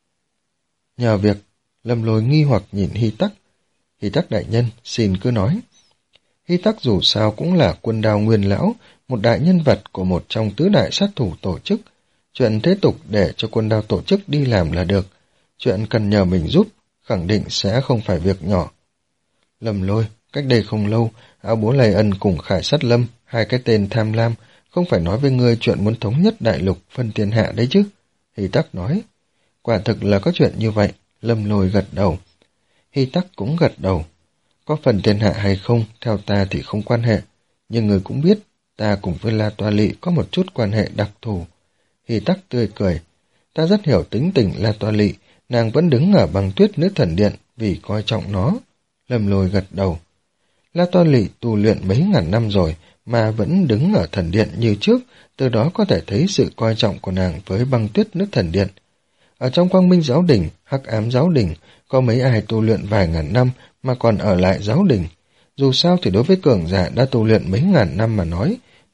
Nhờ việc, Lâm Lôi nghi hoặc nhìn Hy Tắc. Hy Tắc đại nhân, xin cứ nói. Hy Tắc dù sao cũng là Quân Đao Nguyên Lão, một đại nhân vật của một trong tứ đại sát thủ tổ chức. Chuyện thế tục để cho Quân Đao tổ chức đi làm là được. Chuyện cần nhờ mình giúp, khẳng định sẽ không phải việc nhỏ. Lâm Lôi, cách đây không lâu, Áo bố Lê Ân cùng Khải Sát Lâm, hai cái tên tham lam, không phải nói với ngươi chuyện muốn thống nhất đại lục phân thiên hạ đấy chứ? Hy Tắc nói. Quả thực là có chuyện như vậy, Lâm Lôi gật đầu. Hy Tắc cũng gật đầu. Có phần thiên hạ hay không, theo ta thì không quan hệ. Nhưng người cũng biết, ta cùng với La Toa Lị có một chút quan hệ đặc thù. Hy Tắc tươi cười. Ta rất hiểu tính tình La Toa Lị, nàng vẫn đứng ở băng tuyết nữ thần điện vì coi trọng nó. Lâm Lôi gật đầu. La Toa Lị tu luyện mấy ngàn năm rồi mà vẫn đứng ở thần điện như trước, từ đó có thể thấy sự coi trọng của nàng với băng tuyết nữ thần điện. Ở trong Quang Minh Giáo Đình, Hắc Ám Giáo Đình, có mấy ai tu luyện vài ngàn năm mà còn ở lại giáo đình. Dù sao thì đối với cường giả đã tu luyện mấy ngàn năm mà nói,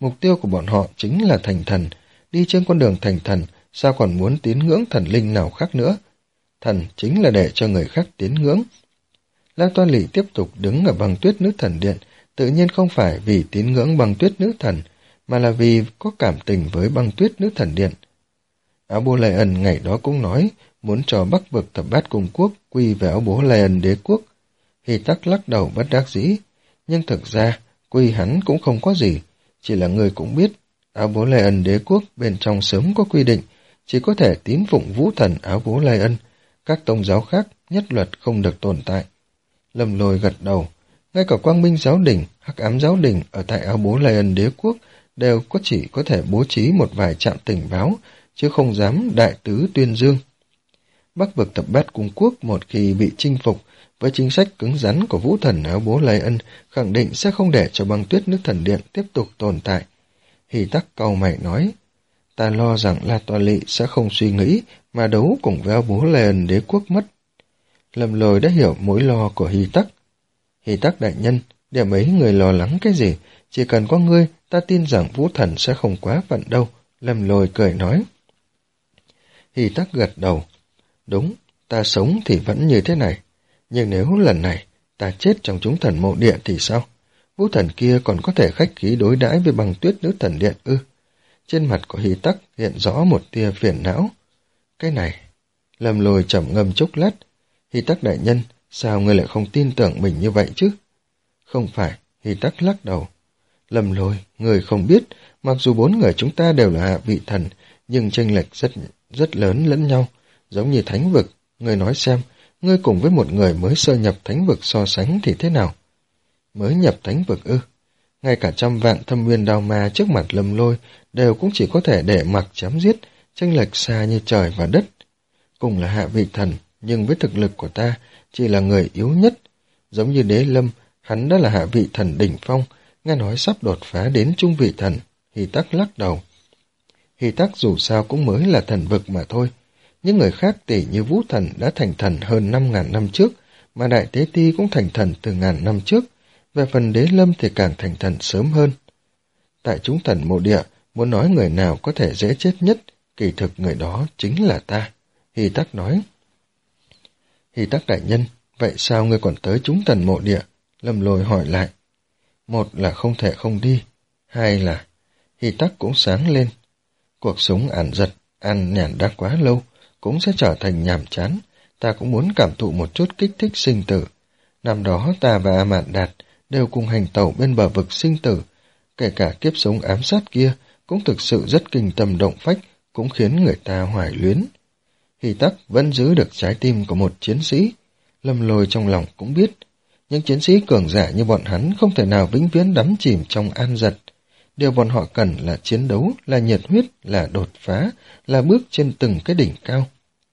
Mục tiêu của bọn họ chính là thành thần. Đi trên con đường thành thần, sao còn muốn tín ngưỡng thần linh nào khác nữa? Thần chính là để cho người khác tín ngưỡng. La Toa Lỵ tiếp tục đứng ở băng tuyết nữ thần điện, tự nhiên không phải vì tín ngưỡng băng tuyết nữ thần, mà là vì có cảm tình với băng tuyết nữ thần điện. Áo bố Lai Ân ngày đó cũng nói muốn cho Bắc vực thập bát cung quốc quy về áo bố Lai Ân đế quốc. Hy Tắc lắc đầu bất đắc dĩ, nhưng thực ra quy hắn cũng không có gì, chỉ là người cũng biết áo bố Lai Ân đế quốc bên trong sớm có quy định chỉ có thể tín phụng vũ thần áo bố Lai Ân, các tôn giáo khác nhất luật không được tồn tại. Lâm Lôi gật đầu, ngay cả Quang Minh giáo đình, Hắc Ám giáo đình ở tại áo bố Lai Ân đế quốc đều có chỉ có thể bố trí một vài trạm tình báo, chứ không dám đại tứ tuyên dương. Bắc vực thập bát cung quốc một khi bị chinh phục, với chính sách cứng rắn của vũ thần áo bố Lai Ân, khẳng định sẽ không để cho băng tuyết nước thần điện tiếp tục tồn tại. Hy Tắc cau mày nói, ta lo rằng La Toa Lỵ sẽ không suy nghĩ mà đấu cùng với áo bố Lai Ân đế quốc mất. Lâm Lôi đã hiểu mối lo của Hy Tắc. Hy Tắc đại nhân, điểm ấy người lo lắng cái gì? Chỉ cần có ngươi, ta tin rằng vũ thần sẽ không quá phận đâu. Lâm Lôi cười nói. Hy Tắc gật đầu. Đúng, ta sống thì vẫn như thế này. Nhưng nếu lần này ta chết trong chúng thần mộ địa thì sao? Vũ thần kia còn có thể khách khí đối đãi với băng tuyết nữ thần điện ư? Trên mặt của Hy Tắc hiện rõ một tia phiền não. Cái này, Lâm Lôi trầm ngâm chốc lát. Hy Tắc đại nhân, sao ngươi lại không tin tưởng mình như vậy chứ? Không phải, Hy Tắc lắc đầu. Lâm Lôi, người không biết, mặc dù bốn người chúng ta đều là hạ vị thần, nhưng chênh lệch rất rất lớn lẫn nhau, giống như thánh vực. Ngươi nói xem, ngươi cùng với một người mới sơ nhập thánh vực so sánh thì thế nào? Mới nhập thánh vực ư? Ngay cả trăm vạn thâm nguyên đao ma trước mặt Lâm Lôi đều cũng chỉ có thể để mặc chém giết, chênh lệch xa như trời và đất. Cùng là hạ vị thần, nhưng với thực lực của ta chỉ là người yếu nhất. Giống như Đế Lâm, hắn đã là hạ vị thần đỉnh phong, nghe nói sắp đột phá đến trung vị thần. Hy Tắc lắc đầu. Hy Tắc dù sao cũng mới là thần vực mà thôi. Những người khác tỷ như Vũ Thần đã thành thần hơn năm ngàn năm trước, mà Đại Tế Ti cũng thành thần từ ngàn năm trước. Về phần Đế Lâm thì càng thành thần sớm hơn. Tại chúng thần mộ địa, muốn nói người nào có thể dễ chết nhất, kỳ thực người đó chính là ta. Hy Tắc nói. Hy Tắc đại nhân, vậy sao ngươi còn tới chúng thần mộ địa? Lâm Lôi hỏi lại. Một là không thể không đi, hai là... Hy Tắc cũng sáng lên. Cuộc sống ản giật, an nhàn đã quá lâu, cũng sẽ trở thành nhàm chán. Ta cũng muốn cảm thụ một chút kích thích sinh tử. Năm đó ta và A Mạn Đạt đều cùng hành tẩu bên bờ vực sinh tử. Kể cả kiếp sống ám sát kia cũng thực sự rất kinh tâm động phách, cũng khiến người ta hoài luyến. Hy Tắc vẫn giữ được trái tim của một chiến sĩ. Lâm Lôi trong lòng cũng biết, những chiến sĩ cường giả như bọn hắn không thể nào vĩnh viễn đắm chìm trong an giật. Điều bọn họ cần là chiến đấu, là nhiệt huyết, là đột phá, là bước trên từng cái đỉnh cao.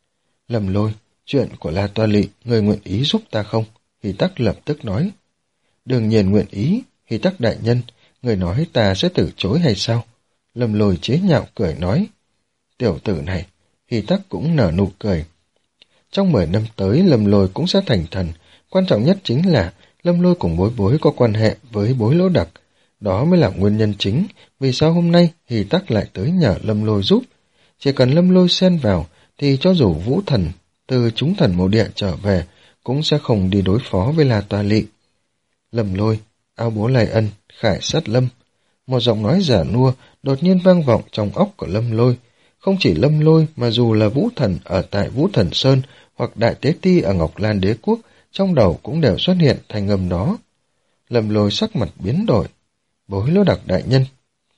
Lâm Lôi, chuyện của La Toa Lỵ, người nguyện ý giúp ta không? Hy Tắc lập tức nói. Đương nhiên nguyện ý, Hy Tắc đại nhân, người nói ta sẽ từ chối hay sao? Lâm Lôi chế nhạo cười nói. Tiểu tử này, Hy Tắc cũng nở nụ cười. Trong mười năm tới, Lâm Lôi cũng sẽ thành thần. Quan trọng nhất chính là Lâm Lôi cùng Bối Bối có quan hệ với Bối Lỗ Đặc. Đó mới là nguyên nhân chính vì sao hôm nay Hy Tắc lại tới nhờ Lâm Lôi giúp. Chỉ cần Lâm Lôi xen vào thì cho dù Vũ Thần từ chúng thần mộ địa trở về cũng sẽ không đi đối phó với La Toa Lỵ. Lâm Lôi, áo bố Lai Ân, Khải Sát Lâm. Một giọng nói giả nua đột nhiên vang vọng trong óc của Lâm Lôi. Không chỉ Lâm Lôi mà dù là Vũ Thần ở tại Vũ Thần Sơn hoặc Đại Tế Ti ở Ngọc Lan Đế Quốc, trong đầu cũng đều xuất hiện thành âm đó. Lâm Lôi sắc mặt biến đổi. Bối Lỗ Đặc đại nhân,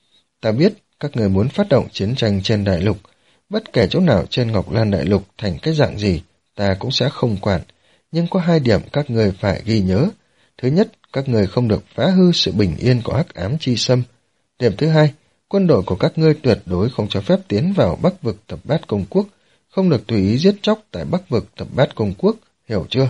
ta biết các người muốn phát động chiến tranh trên đại lục, bất kể chỗ nào trên Ngọc Lan đại lục thành cái dạng gì, ta cũng sẽ không quản, nhưng có hai điểm các người phải ghi nhớ. Thứ nhất, các người không được phá hư sự bình yên của Hắc Ám Chi Sâm. Điểm thứ hai, quân đội của các ngươi tuyệt đối không cho phép tiến vào Bắc vực Thập Bát Công Quốc, không được tùy ý giết chóc tại Bắc vực Thập Bát Công Quốc, hiểu chưa?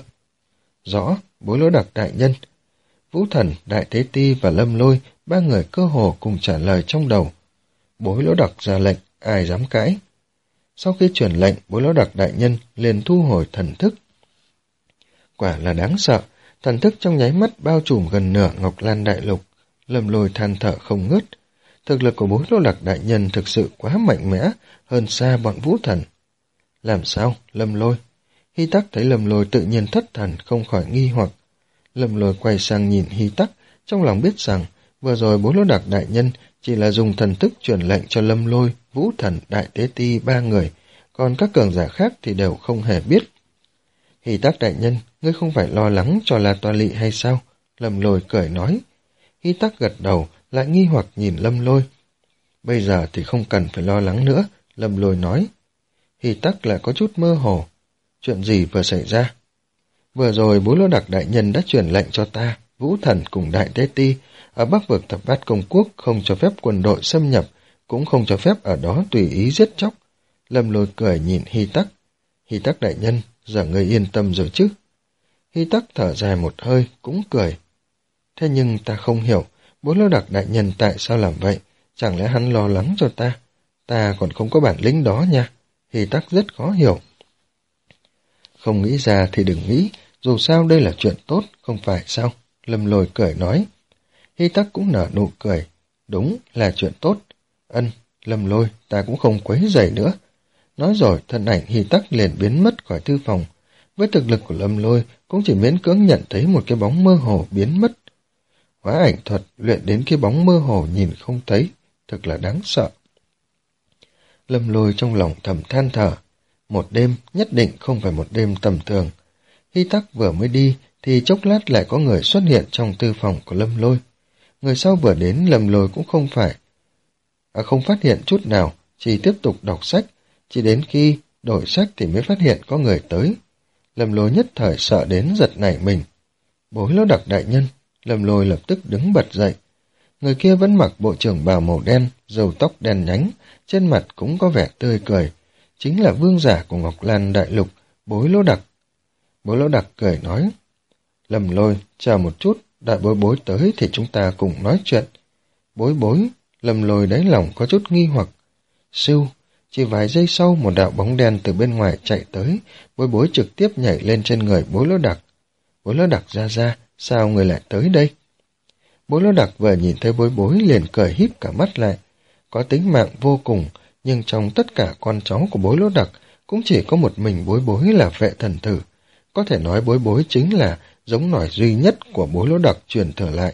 Rõ, Bối Lỗ Đặc đại nhân. Vũ Thần, Đại Tế Ti và Lâm Lôi, ba người cơ hồ cùng trả lời trong đầu. Bối Lỗ Đặc ra lệnh, ai dám cãi. Sau khi truyền lệnh, Bối Lỗ Đặc đại nhân liền thu hồi thần thức. Quả là đáng sợ, thần thức trong nháy mắt bao trùm gần nửa Ngọc Lan đại lục. Lâm Lôi than thở không ngớt. Thực lực của Bối Lỗ Đặc đại nhân thực sự quá mạnh mẽ, hơn xa bọn vũ thần. Làm sao, Lâm Lôi? Hy Tắc thấy Lâm Lôi tự nhiên thất thần, không khỏi nghi hoặc. Lâm Lôi quay sang nhìn Hy Tắc, trong lòng biết rằng vừa rồi Bối Lỗ Đặc đại nhân chỉ là dùng thần thức truyền lệnh cho Lâm Lôi, Vũ Thần, Đại Tế Ti ba người, còn các cường giả khác thì đều không hề biết. Hy Tắc đại nhân, ngươi không phải lo lắng cho La Toa Lị hay sao? Lâm Lôi cười nói. Hy Tắc gật đầu, lại nghi hoặc nhìn Lâm Lôi. Bây giờ thì không cần phải lo lắng nữa, Lâm Lôi nói. Hy Tắc lại có chút mơ hồ. Chuyện gì vừa xảy ra? Vừa rồi Bối Lỗ Đặc đại nhân đã truyền lệnh cho ta, Vũ Thần cùng Đại Tế Ti, ở Bắc vực Thập Bát Công Quốc không cho phép quân đội xâm nhập, cũng không cho phép ở đó tùy ý giết chóc. Lâm Lôi cười nhìn Hy Tắc. Hy Tắc đại nhân, giờ ngươi yên tâm rồi chứ? Hy Tắc thở dài một hơi, cũng cười. Thế nhưng ta không hiểu, Bối Lỗ Đặc đại nhân tại sao làm vậy? Chẳng lẽ hắn lo lắng cho ta? Ta còn không có bản lĩnh đó nha. Hy Tắc rất khó hiểu. Không nghĩ ra thì đừng nghĩ, dù sao đây là chuyện tốt, không phải sao? Lâm Lôi cười nói. Hy Tắc cũng nở nụ cười. Đúng là chuyện tốt. Ân, Lâm Lôi, ta cũng không quấy rầy nữa. Nói rồi, thân ảnh Hy Tắc liền biến mất khỏi thư phòng. Với thực lực của Lâm Lôi, cũng chỉ miễn cưỡng nhận thấy một cái bóng mơ hồ biến mất. Hóa ảnh thuật luyện đến cái bóng mơ hồ nhìn không thấy, thật là đáng sợ. Lâm Lôi trong lòng thầm than thở. Một đêm nhất định không phải một đêm tầm thường. Hy Tắc vừa mới đi, thì chốc lát lại có người xuất hiện trong tư phòng của Lâm Lôi. Người sau vừa đến, Lâm Lôi cũng không phải à, không phát hiện chút nào, chỉ tiếp tục đọc sách. Chỉ đến khi đổi sách thì mới phát hiện có người tới. Lâm Lôi nhất thời sợ đến giật nảy mình. Bối Lỗ Đặc đại nhân. Lâm Lôi lập tức đứng bật dậy. Người kia vẫn mặc bộ trưởng bào màu đen, râu tóc đen nhánh, trên mặt cũng có vẻ tươi cười. Chính là vương giả của Ngọc Lan Đại Lục, Bối Lỗ Đặc. Bối Lỗ Đặc cười nói. Lâm Lôi, chờ một chút, đại bối bối tới thì chúng ta cùng nói chuyện. Bối bối, Lâm Lôi đáy lòng có chút nghi hoặc. Siêu, chỉ vài giây sau một đạo bóng đen từ bên ngoài chạy tới, bối bối trực tiếp nhảy lên trên người Bối Lỗ Đặc. Bối Lỗ Đặc ra ra, sao người lại tới đây? Bối Lỗ Đặc vừa nhìn thấy bối bối liền cười híp cả mắt lại. Có tính mạng vô cùng, nhưng trong tất cả con cháu của Bối Lỗ Đặc cũng chỉ có một mình bối bối là vệ thần thử. Có thể nói bối bối chính là giống nòi duy nhất của Bối Lỗ Đặc truyền thừa lại.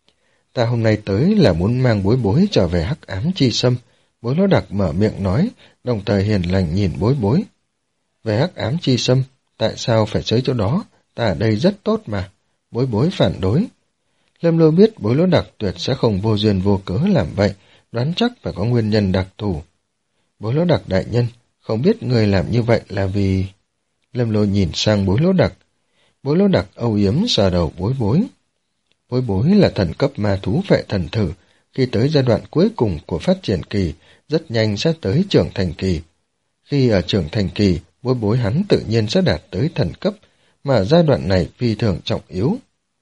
Ta hôm nay tới là muốn mang bối bối trở về Hắc Ám Chi Sâm. Bối Lỗ Đặc mở miệng nói, đồng thời hiền lành nhìn bối bối. Về Hắc Ám Chi Sâm, tại sao phải tới chỗ đó? Ta ở đây rất tốt mà. Bối bối phản đối. Lâm Lôi biết Bối Lỗ Đặc tuyệt sẽ không vô duyên vô cớ làm vậy, đoán chắc phải có nguyên nhân đặc thù. Bối Lỗ Đặc đại nhân, không biết người làm như vậy là vì... Lâm Lôi nhìn sang Bối Lỗ Đặc. Bối Lỗ Đặc âu yếm sờ đầu bối bối. Bối bối là thần cấp ma thú vệ thần thử, khi tới giai đoạn cuối cùng của phát triển kỳ, rất nhanh sẽ tới trưởng thành kỳ. Khi ở trưởng thành kỳ, bối bối hắn tự nhiên sẽ đạt tới thần cấp, mà giai đoạn này phi thường trọng yếu.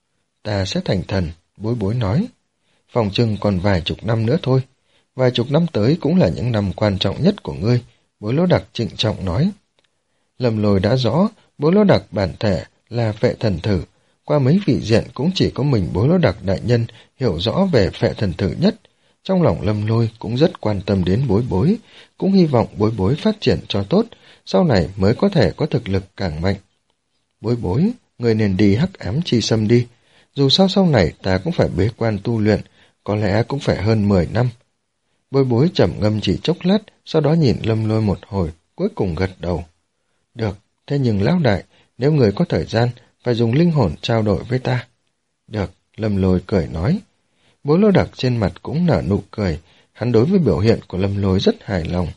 Ta sẽ thành thần, bối bối nói. Phòng trưng còn vài chục năm nữa thôi. Vài chục năm tới cũng là những năm quan trọng nhất của ngươi, Bối Lỗ Đặc trịnh trọng nói. Lâm Lôi đã rõ, Bối Lỗ Đặc bản thể là phệ thần thử, qua mấy vị diện cũng chỉ có mình Bối Lỗ Đặc đại nhân hiểu rõ về phệ thần thử nhất. Trong lòng Lâm Lôi cũng rất quan tâm đến bối bối, cũng hy vọng bối bối phát triển cho tốt, sau này mới có thể có thực lực càng mạnh. Bối bối, người nên đi Hắc Ám Chi Sâm đi, dù sao sau này ta cũng phải bế quan tu luyện, có lẽ cũng phải hơn mười năm. Bối bối trầm ngâm chỉ chốc lát, sau đó nhìn Lâm Lôi một hồi, cuối cùng gật đầu. Được, thế nhưng lão đại, nếu người có thời gian, phải dùng linh hồn trao đổi với ta. Được, Lâm Lôi cười nói. Bối Lỗ Đặc trên mặt cũng nở nụ cười, hắn đối với biểu hiện của Lâm Lôi rất hài lòng.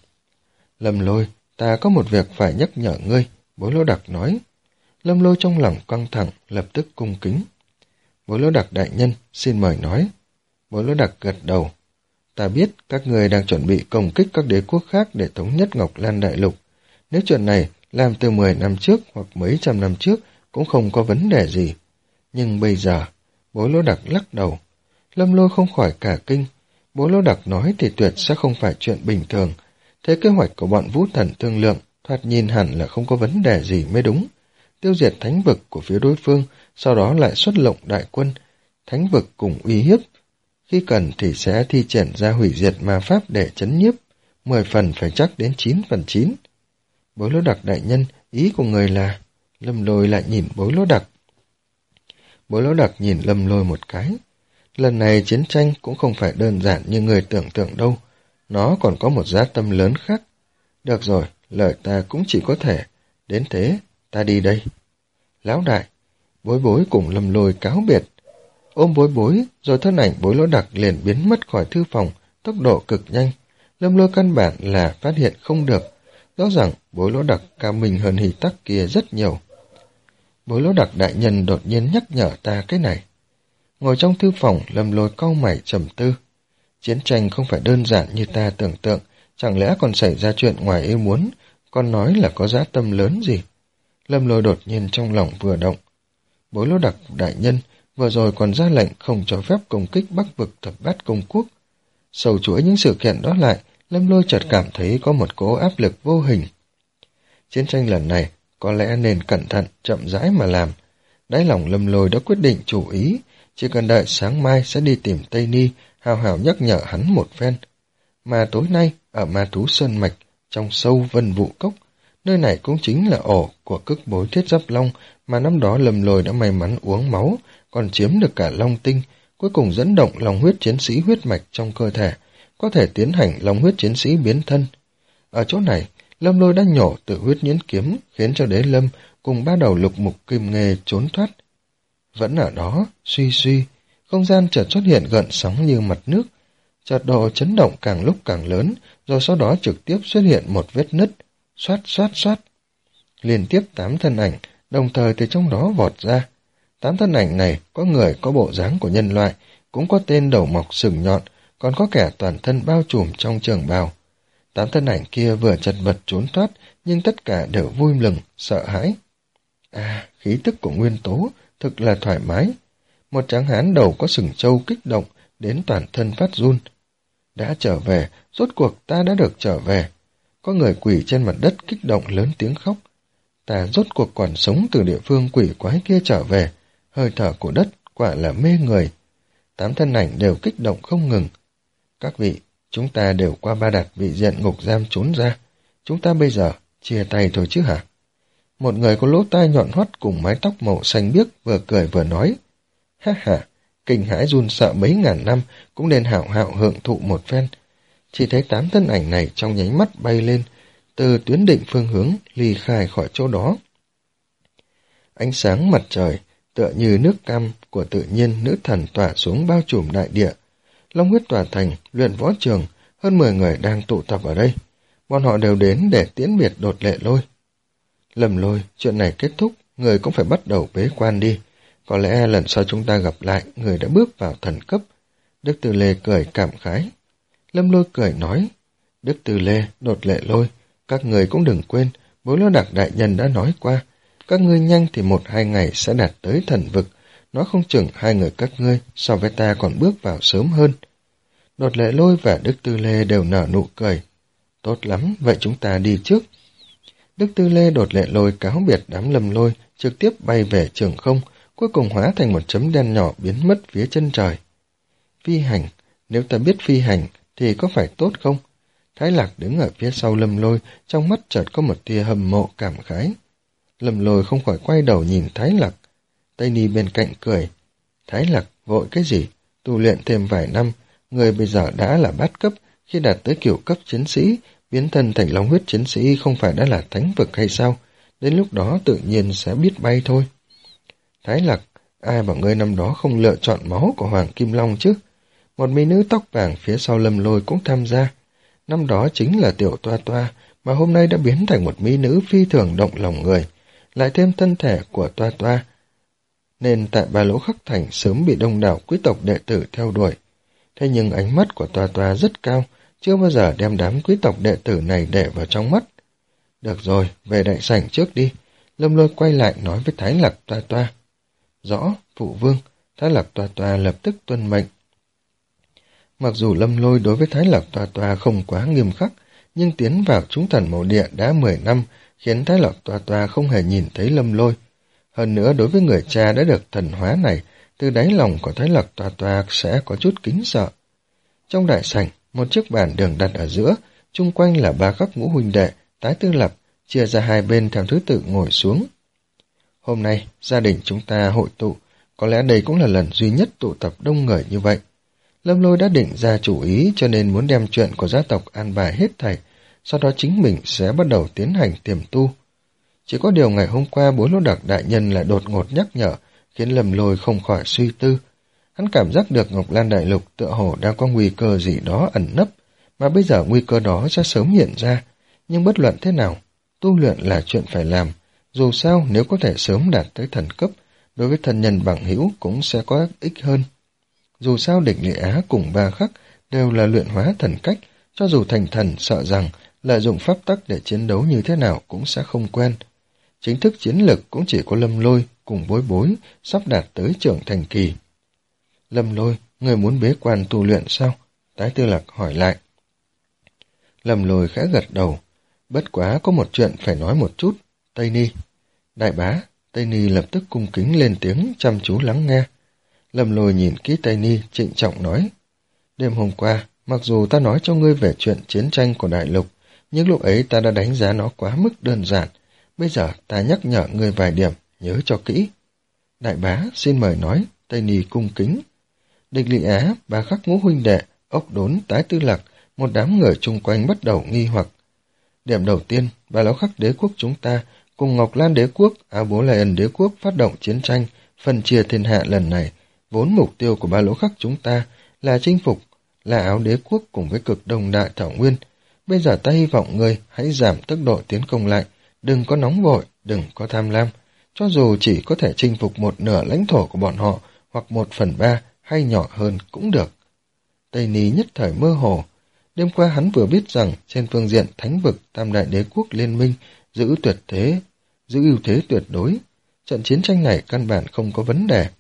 Lâm Lôi, ta có một việc phải nhắc nhở ngươi, Bối Lỗ Đặc nói. Lâm Lôi trong lòng căng thẳng, lập tức cung kính. Bối Lỗ Đặc đại nhân, xin mời nói. Bối Lỗ Đặc gật đầu. Ta biết các người đang chuẩn bị công kích các đế quốc khác để thống nhất Ngọc Lan Đại Lục. Nếu chuyện này làm từ mười năm trước hoặc mấy trăm năm trước cũng không có vấn đề gì. Nhưng bây giờ, Bối Lỗ Đặc lắc đầu. Lâm Lôi không khỏi cả kinh. Bối Lỗ Đặc nói thì tuyệt sẽ không phải chuyện bình thường. Thế kế hoạch của bọn vũ thần thương lượng thoạt nhìn hẳn là không có vấn đề gì mới đúng. Tiêu diệt thánh vực của phía đối phương, sau đó lại xuất lộng đại quân. Thánh vực cùng uy hiếp. khi cần thì sẽ thi triển ra hủy diệt ma pháp để chấn nhiếp, mười phần phải chắc đến chín phần chín. Bối Lỗ Đặc đại nhân, ý của người là... Lâm Lôi lại nhìn Bối Lỗ Đặc. Bối Lỗ Đặc nhìn Lâm Lôi một cái. Lần này chiến tranh cũng không phải đơn giản như người tưởng tượng đâu, nó còn có một giá tâm lớn khác. Được rồi, lời ta cũng chỉ có thể. Đến thế, ta đi đây. Lão đại, Bối Bối cùng Lâm Lôi cáo biệt. Ôm Bối Bối, rồi thân ảnh Bối Lỗ Đặc liền biến mất khỏi thư phòng, tốc độ cực nhanh. Lâm Lôi căn bản là phát hiện không được. Rõ ràng Bối Lỗ Đặc cao minh hơn Hỉ Tắc kia rất nhiều. Bối Lỗ Đặc đại nhân đột nhiên nhắc nhở ta cái này. Ngồi trong thư phòng, Lâm Lôi cau mày trầm tư. Chiến tranh không phải đơn giản như ta tưởng tượng, chẳng lẽ còn xảy ra chuyện ngoài ý muốn, còn nói là có dã tâm lớn gì. Lâm Lôi đột nhiên trong lòng vừa động. Bối Lỗ Đặc đại nhân vừa rồi còn ra lệnh không cho phép công kích Bắc vực thập bát công quốc. Sầu chuỗi những sự kiện đó lại, Lâm Lôi chợt cảm thấy có một cỗ áp lực vô hình. Chiến tranh lần này có lẽ nên cẩn thận, chậm rãi mà làm. Đáy lòng Lâm Lôi đã quyết định chủ ý, chỉ cần đợi sáng mai sẽ đi tìm Tây Ni, hào hào nhắc nhở hắn một phen. Mà tối nay, ở Ma Thú Sơn Mạch, trong sâu Vân Vũ Cốc, nơi này cũng chính là ổ của cức bối Thiết Giáp Long mà năm đó Lâm Lôi đã may mắn uống máu, còn chiếm được cả Long Tinh, cuối cùng dẫn động long huyết chiến sĩ huyết mạch trong cơ thể, có thể tiến hành long huyết chiến sĩ biến thân. Ở chỗ này, Lâm Lôi đã nhổ tự huyết nhẫn kiếm, khiến cho Đế Lâm cùng ba đầu lục mục kim nghê trốn thoát. Vẫn ở đó, suy suy, không gian chợt xuất hiện gợn sóng như mặt nước, chợt độ chấn động càng lúc càng lớn, rồi sau đó trực tiếp xuất hiện một vết nứt, xoát xoát xoát. Liên tiếp tám thân ảnh, đồng thời từ trong đó vọt ra. Tám thân ảnh này có người có bộ dáng của nhân loại, cũng có tên đầu mọc sừng nhọn, còn có kẻ toàn thân bao trùm trong trường bào. Tám thân ảnh kia vừa chật vật trốn thoát, nhưng tất cả đều vui mừng, sợ hãi. À, khí tức của nguyên tố, thực là thoải mái. Một tráng hán đầu có sừng trâu kích động, đến toàn thân phát run. Đã trở về, rốt cuộc ta đã được trở về. Có người quỳ trên mặt đất kích động lớn tiếng khóc. Ta rốt cuộc còn sống từ địa phương quỷ quái kia trở về. Hơi thở của đất quả là mê người. Tám thân ảnh đều kích động không ngừng. Các vị, chúng ta đều qua ba đạt vị diện ngục giam trốn ra. Chúng ta bây giờ chia tay thôi chứ hả? Một người có lỗ tai nhọn hoắt cùng mái tóc màu xanh biếc vừa cười vừa nói. Ha ha, kinh hãi run sợ mấy ngàn năm cũng nên hảo hảo hưởng thụ một phen. Chỉ thấy tám thân ảnh này trong nháy mắt bay lên, từ tuyến định phương hướng ly khai khỏi chỗ đó. Ánh sáng mặt trời, tựa như nước cam của tự nhiên nữ thần tỏa xuống bao trùm đại địa. Long huyết tòa thành, luyện võ trường, hơn mười người đang tụ tập ở đây. Bọn họ đều đến để tiễn biệt Đột Lệ Lôi. Lâm Lôi, chuyện này kết thúc, người cũng phải bắt đầu bế quan đi. Có lẽ lần sau chúng ta gặp lại, người đã bước vào thần cấp. Đức Tư Lê cười cảm khái. Lâm Lôi cười nói, Đức Tư Lê, Đột Lệ Lôi, các người cũng đừng quên, Bối Lỗ Đặc đại nhân đã nói qua, các ngươi nhanh thì một hai ngày sẽ đạt tới thần vực, nói không chừng hai người các ngươi so với ta còn bước vào sớm hơn. Đột Lệ Lôi và Đức Tư Lê đều nở nụ cười. Tốt lắm, vậy chúng ta đi trước. Đức Tư Lê, Đột Lệ Lôi cáo biệt đám Lâm Lôi, trực tiếp bay về trường không, cuối cùng hóa thành một chấm đen nhỏ biến mất phía chân trời. Phi hành, nếu ta biết phi hành thì có phải tốt không? Thái Lạc đứng ở phía sau Lâm Lôi, trong mắt chợt có một tia hâm mộ cảm khái. Lâm Lôi không khỏi quay đầu nhìn Thái Lạc. Tây Ni bên cạnh cười. Thái Lạc vội cái gì? Tu luyện thêm vài năm, người bây giờ đã là bát cấp, khi đạt tới kiểu cấp chiến sĩ, biến thân thành long huyết chiến sĩ không phải đã là thánh vực hay sao? Đến lúc đó tự nhiên sẽ biết bay thôi. Thái Lạc, ai bảo ngươi năm đó không lựa chọn máu của Hoàng Kim Long chứ? Một mỹ nữ tóc vàng phía sau Lâm Lôi cũng tham gia. Năm đó chính là Tiểu Toa Toa, mà hôm nay đã biến thành một mỹ nữ phi thường động lòng người, lại thêm thân thể của Toa Toa. Nên tại Ba Lỗ Khắc Thành sớm bị đông đảo quý tộc đệ tử theo đuổi. Thế nhưng ánh mắt của Toa Toa rất cao, chưa bao giờ đem đám quý tộc đệ tử này để vào trong mắt. Được rồi, về đại sảnh trước đi. Lâm Lôi quay lại nói với Thái Lạc Toa Toa. Rõ, phụ vương. Thái Lạc Toa Toa lập tức tuân mệnh. Mặc dù Lâm Lôi đối với Thái Lạc Toa Toa không quá nghiêm khắc, nhưng tiến vào chúng thần mộ địa đã mười năm, khiến Thái Lạc Toa Toa không hề nhìn thấy Lâm Lôi. Hơn nữa đối với người cha đã được thần hóa này, từ đáy lòng của Thái Lặc tòa tòa sẽ có chút kính sợ. Trong đại sảnh, một chiếc bàn đường đặt ở giữa, chung quanh là ba khắc ngũ huynh đệ, Tái Tư Lập, chia ra hai bên theo thứ tự ngồi xuống. Hôm nay, gia đình chúng ta hội tụ, có lẽ đây cũng là lần duy nhất tụ tập đông người như vậy. Lâm Lôi đã định ra chủ ý cho nên muốn đem chuyện của gia tộc an bài hết thảy, sau đó chính mình sẽ bắt đầu tiến hành tiềm tu. Chỉ có điều ngày hôm qua Bối Lỗ Đặc đại nhân lại đột ngột nhắc nhở, khiến Lâm Lôi không khỏi suy tư. Hắn cảm giác được Ngọc Lan Đại Lục tựa hồ đang có nguy cơ gì đó ẩn nấp, mà bây giờ nguy cơ đó sẽ sớm hiện ra. Nhưng bất luận thế nào, tu luyện là chuyện phải làm. Dù sao, nếu có thể sớm đạt tới thần cấp, đối với thân nhân bằng hữu cũng sẽ có ích hơn. Dù sao Địch Lệ Á cùng Ba Khắc đều là luyện hóa thần cách, cho dù thành thần sợ rằng lợi dụng pháp tắc để chiến đấu như thế nào cũng sẽ không quen. Chính thức chiến lực cũng chỉ có Lâm Lôi cùng Bối Bối sắp đạt tới trưởng thành kỳ. Lâm Lôi, người muốn bế quan tu luyện sao? Tái Tư Lạc hỏi lại. Lâm Lôi khẽ gật đầu. Bất quá có một chuyện phải nói một chút. Tây Ni. Đại bá. Tây Ni lập tức cung kính lên tiếng chăm chú lắng nghe. Lâm Lôi nhìn kỹ Tây Ni trịnh trọng nói. Đêm hôm qua, mặc dù ta nói cho ngươi về chuyện chiến tranh của Đại Lục, nhưng lúc ấy ta đã đánh giá nó quá mức đơn giản. Bây giờ ta nhắc nhở ngươi vài điểm, nhớ cho kỹ. Đại bá, xin mời nói. Tây Ni cung kính. Địch Lị Á, Ba Khắc ngũ huynh đệ, Ốc Đốn, Tái Tư Lạc, một đám người chung quanh bắt đầu nghi hoặc. Điểm đầu tiên, Ba Lão Khắc đế quốc chúng ta cùng Ngọc Lan đế quốc, Á Bố Lai Ân đế quốc phát động chiến tranh, phân chia thiên hạ lần này. Vốn mục tiêu của Ba Lão Khắc chúng ta là chinh phục là Áo đế quốc cùng với cực đông đại thảo nguyên. Bây giờ ta hy vọng ngươi hãy giảm tốc độ tiến công lại, đừng có nóng vội, đừng có tham lam. Cho dù chỉ có thể chinh phục một nửa lãnh thổ của bọn họ, hoặc một phần ba hay nhỏ hơn cũng được. Tây Ni nhất thời mơ hồ. Đêm qua hắn vừa biết rằng trên phương diện thánh vực tam đại đế quốc liên minh giữ tuyệt thế, giữ ưu thế tuyệt đối. Trận chiến tranh này căn bản không có vấn đề.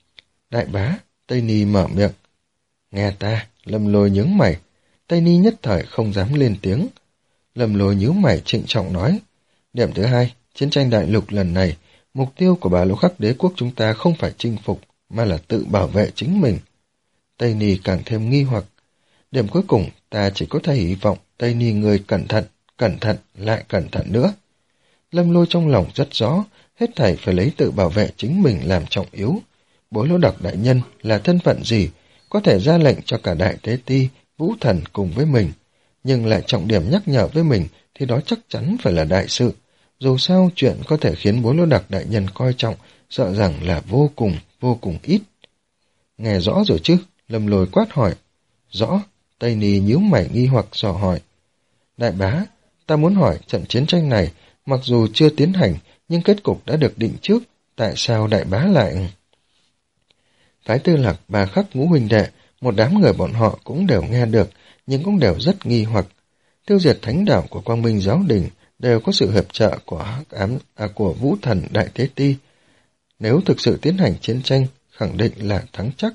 Đại bá, Tây Ni mở miệng. Nghe ta, Lâm Lôi nhướng mày. Tây Ni nhất thời không dám lên tiếng. Lâm Lôi nhíu mày trịnh trọng nói. Điểm thứ hai, chiến tranh đại lục lần này, mục tiêu của Ba Lão Khắc đế quốc chúng ta không phải chinh phục, mà là tự bảo vệ chính mình. Tây Ni càng thêm nghi hoặc. Điểm cuối cùng, ta chỉ có thể hy vọng Tây Ni người cẩn thận, cẩn thận, lại cẩn thận nữa. Lâm Lôi trong lòng rất rõ, hết thảy phải lấy tự bảo vệ chính mình làm trọng yếu. Bối Lỗ Đặc đại nhân là thân phận gì, có thể ra lệnh cho cả Đại Tế Ti, Vũ Thần cùng với mình, nhưng lại trọng điểm nhắc nhở với mình thì đó chắc chắn phải là đại sự. Dù sao chuyện có thể khiến Bối Lỗ Đặc đại nhân coi trọng, sợ rằng là vô cùng, vô cùng ít. Nghe rõ rồi chứ? Lâm Lôi quát hỏi. Rõ. Tây Ni nhíu mày nghi hoặc dò hỏi. Đại bá, ta muốn hỏi trận chiến tranh này, mặc dù chưa tiến hành, nhưng kết cục đã được định trước, tại sao đại bá lại... Phái Tư Lạc, Ba Khắc ngũ huynh đệ, một đám người bọn họ cũng đều nghe được, nhưng cũng đều rất nghi hoặc. Tiêu diệt thánh đạo của Quang Minh Giáo Đình đều có sự hiệp trợ của hắc ám à, của Vũ Thần Đại Tế Ti. Nếu thực sự tiến hành chiến tranh, khẳng định là thắng chắc.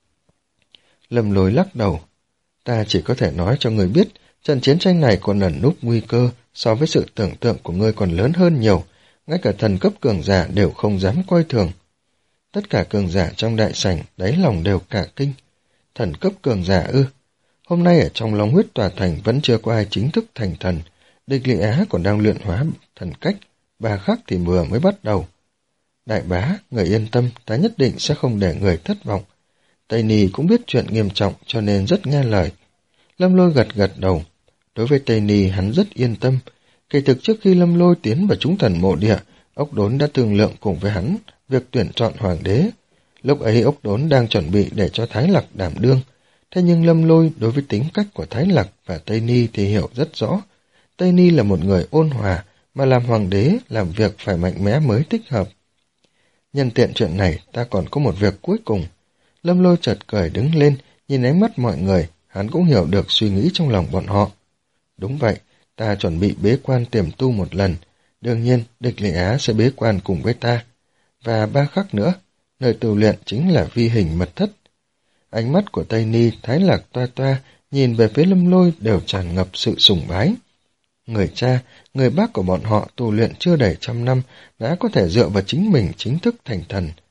Lâm Lôi lắc đầu. Ta chỉ có thể nói cho người biết, trận chiến tranh này còn ẩn núp nguy cơ, so với sự tưởng tượng của ngươi còn lớn hơn nhiều, ngay cả thần cấp cường giả đều không dám coi thường. Tất cả cường giả trong đại sảnh, đáy lòng đều cả kinh. Thần cấp cường giả ư? Hôm nay ở trong Long Huyết Tòa Thành vẫn chưa có ai chính thức thành thần. Địch Lị Á còn đang luyện hóa thần cách, Ba Khắc thì vừa mới bắt đầu. Đại bá, người yên tâm, ta nhất định sẽ không để người thất vọng. Tây Ni cũng biết chuyện nghiêm trọng cho nên rất nghe lời. Lâm Lôi gật gật đầu. Đối với Tây Ni hắn rất yên tâm. Kỳ thực trước khi Lâm Lôi tiến vào chúng thần mộ địa, Ốc Đốn đã thương lượng cùng với hắn việc tuyển chọn hoàng đế. Lúc ấy Ốc Đốn đang chuẩn bị để cho Thái Lặc đảm đương. Thế nhưng Lâm Lôi đối với tính cách của Thái Lặc và Tây Ni thì hiểu rất rõ. Tây Ni là một người ôn hòa, mà làm hoàng đế làm việc phải mạnh mẽ mới thích hợp. Nhân tiện chuyện này, ta còn có một việc cuối cùng. Lâm Lôi chợt cười đứng lên, nhìn ánh mắt mọi người, hắn cũng hiểu được suy nghĩ trong lòng bọn họ. Đúng vậy, ta chuẩn bị bế quan tiềm tu một lần. Đương nhiên, Địch Lị Á sẽ bế quan cùng với ta. Và Ba Khắc nữa, nơi tu luyện chính là vi hình mật thất. Ánh mắt của Tây Ni, Thái Lạc toa toa, nhìn về phía Lâm Lôi đều tràn ngập sự sùng bái. Người cha, người bác của bọn họ tu luyện chưa đầy trăm năm, đã có thể dựa vào chính mình chính thức thành thần.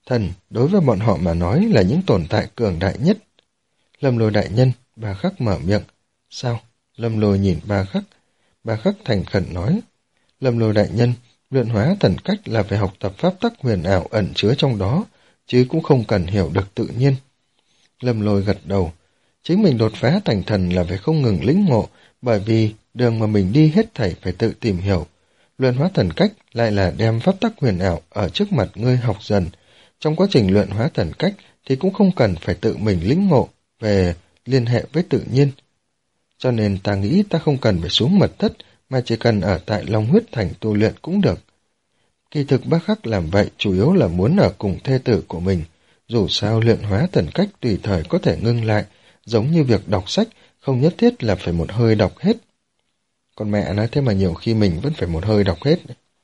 Thần, đối với bọn họ mà nói là những tồn tại cường đại nhất. Lâm Lôi đại nhân, Ba Khắc mở miệng. Sao? Lâm Lôi nhìn Ba Khắc. Ba Khắc thành khẩn nói. Lâm Lôi đại nhân, luyện hóa thần cách là phải học tập pháp tắc huyền ảo ẩn chứa trong đó, chứ cũng không cần hiểu được tự nhiên. Lâm Lôi gật đầu. Chính mình đột phá thành thần là phải không ngừng lĩnh ngộ, bởi vì đường mà mình đi hết thảy phải tự tìm hiểu. Luyện hóa thần cách lại là đem pháp tắc huyền ảo ở trước mặt ngươi học dần. Trong quá trình luyện hóa thần cách thì cũng không cần phải tự mình lĩnh ngộ về liên hệ với tự nhiên. Cho nên ta nghĩ ta không cần phải xuống mật thất, mà chỉ cần ở tại Long Huyết Thành tu luyện cũng được. Kỳ thực Bác Khắc làm vậy chủ yếu là muốn ở cùng thê tử của mình. Dù sao luyện hóa thần cách tùy thời có thể ngưng lại, giống như việc đọc sách, không nhất thiết là phải một hơi đọc hết. Còn mẹ nói thế mà nhiều khi mình vẫn phải một hơi đọc hết.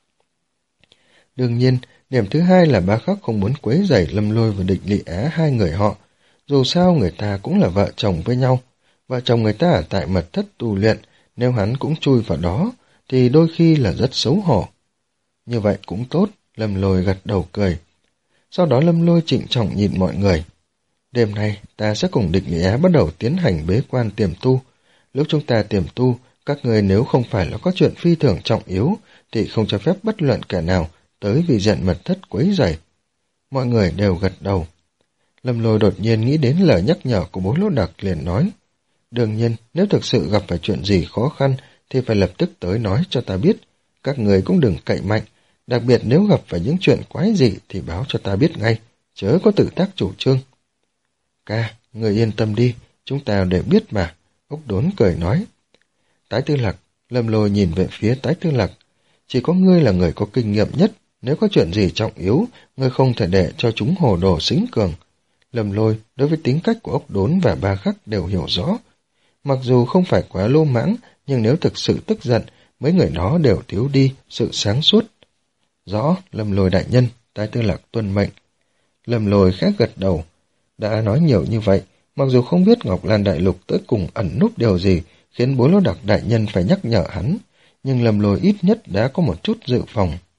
Đương nhiên, điểm thứ hai là Bác Khắc không muốn quấy rầy Lâm Lôi và Địch Lị Á hai người họ. Dù sao người ta cũng là vợ chồng với nhau. Vợ chồng người ta ở tại mật thất tu luyện, nếu hắn cũng chui vào đó, thì đôi khi là rất xấu hổ. Như vậy cũng tốt, Lâm Lôi gật đầu cười. Sau đó Lâm Lôi trịnh trọng nhìn mọi người. Đêm nay, ta sẽ cùng Địch Lị Á bắt đầu tiến hành bế quan tiềm tu. Lúc chúng ta tiềm tu, các người nếu không phải là có chuyện phi thường trọng yếu, thì không cho phép bất luận kẻ nào tới vì diện mật thất quấy rầy. Mọi người đều gật đầu. Lâm Lôi đột nhiên nghĩ đến lời nhắc nhở của Bố Lỗ Đặc liền nói. Đương nhiên, nếu thực sự gặp phải chuyện gì khó khăn, thì phải lập tức tới nói cho ta biết. Các người cũng đừng cậy mạnh, đặc biệt nếu gặp phải những chuyện quái dị thì báo cho ta biết ngay, chớ có tự tác chủ trương. Ca, người yên tâm đi, chúng ta đều biết mà, Úc Đốn cười nói. Tái Tư Lạc, Lâm Lôi nhìn về phía Tái Tư Lạc. Chỉ có ngươi là người có kinh nghiệm nhất, nếu có chuyện gì trọng yếu, ngươi không thể để cho chúng hồ đồ xính cường. Lâm Lôi đối với tính cách của Ốc Đốn và Ba Khắc đều hiểu rõ. Mặc dù không phải quá lô mãng, nhưng nếu thực sự tức giận, mấy người đó đều thiếu đi sự sáng suốt. Rõ, Lâm Lôi đại nhân, Tái Tư Lạc tuân mệnh. Lâm Lôi khẽ gật đầu. Đã nói nhiều như vậy, mặc dù không biết Ngọc Lan Đại Lục tới cùng ẩn núp điều gì khiến Bố Lỗ Đặc đại nhân phải nhắc nhở hắn, nhưng Lâm Lôi ít nhất đã có một chút dự phòng.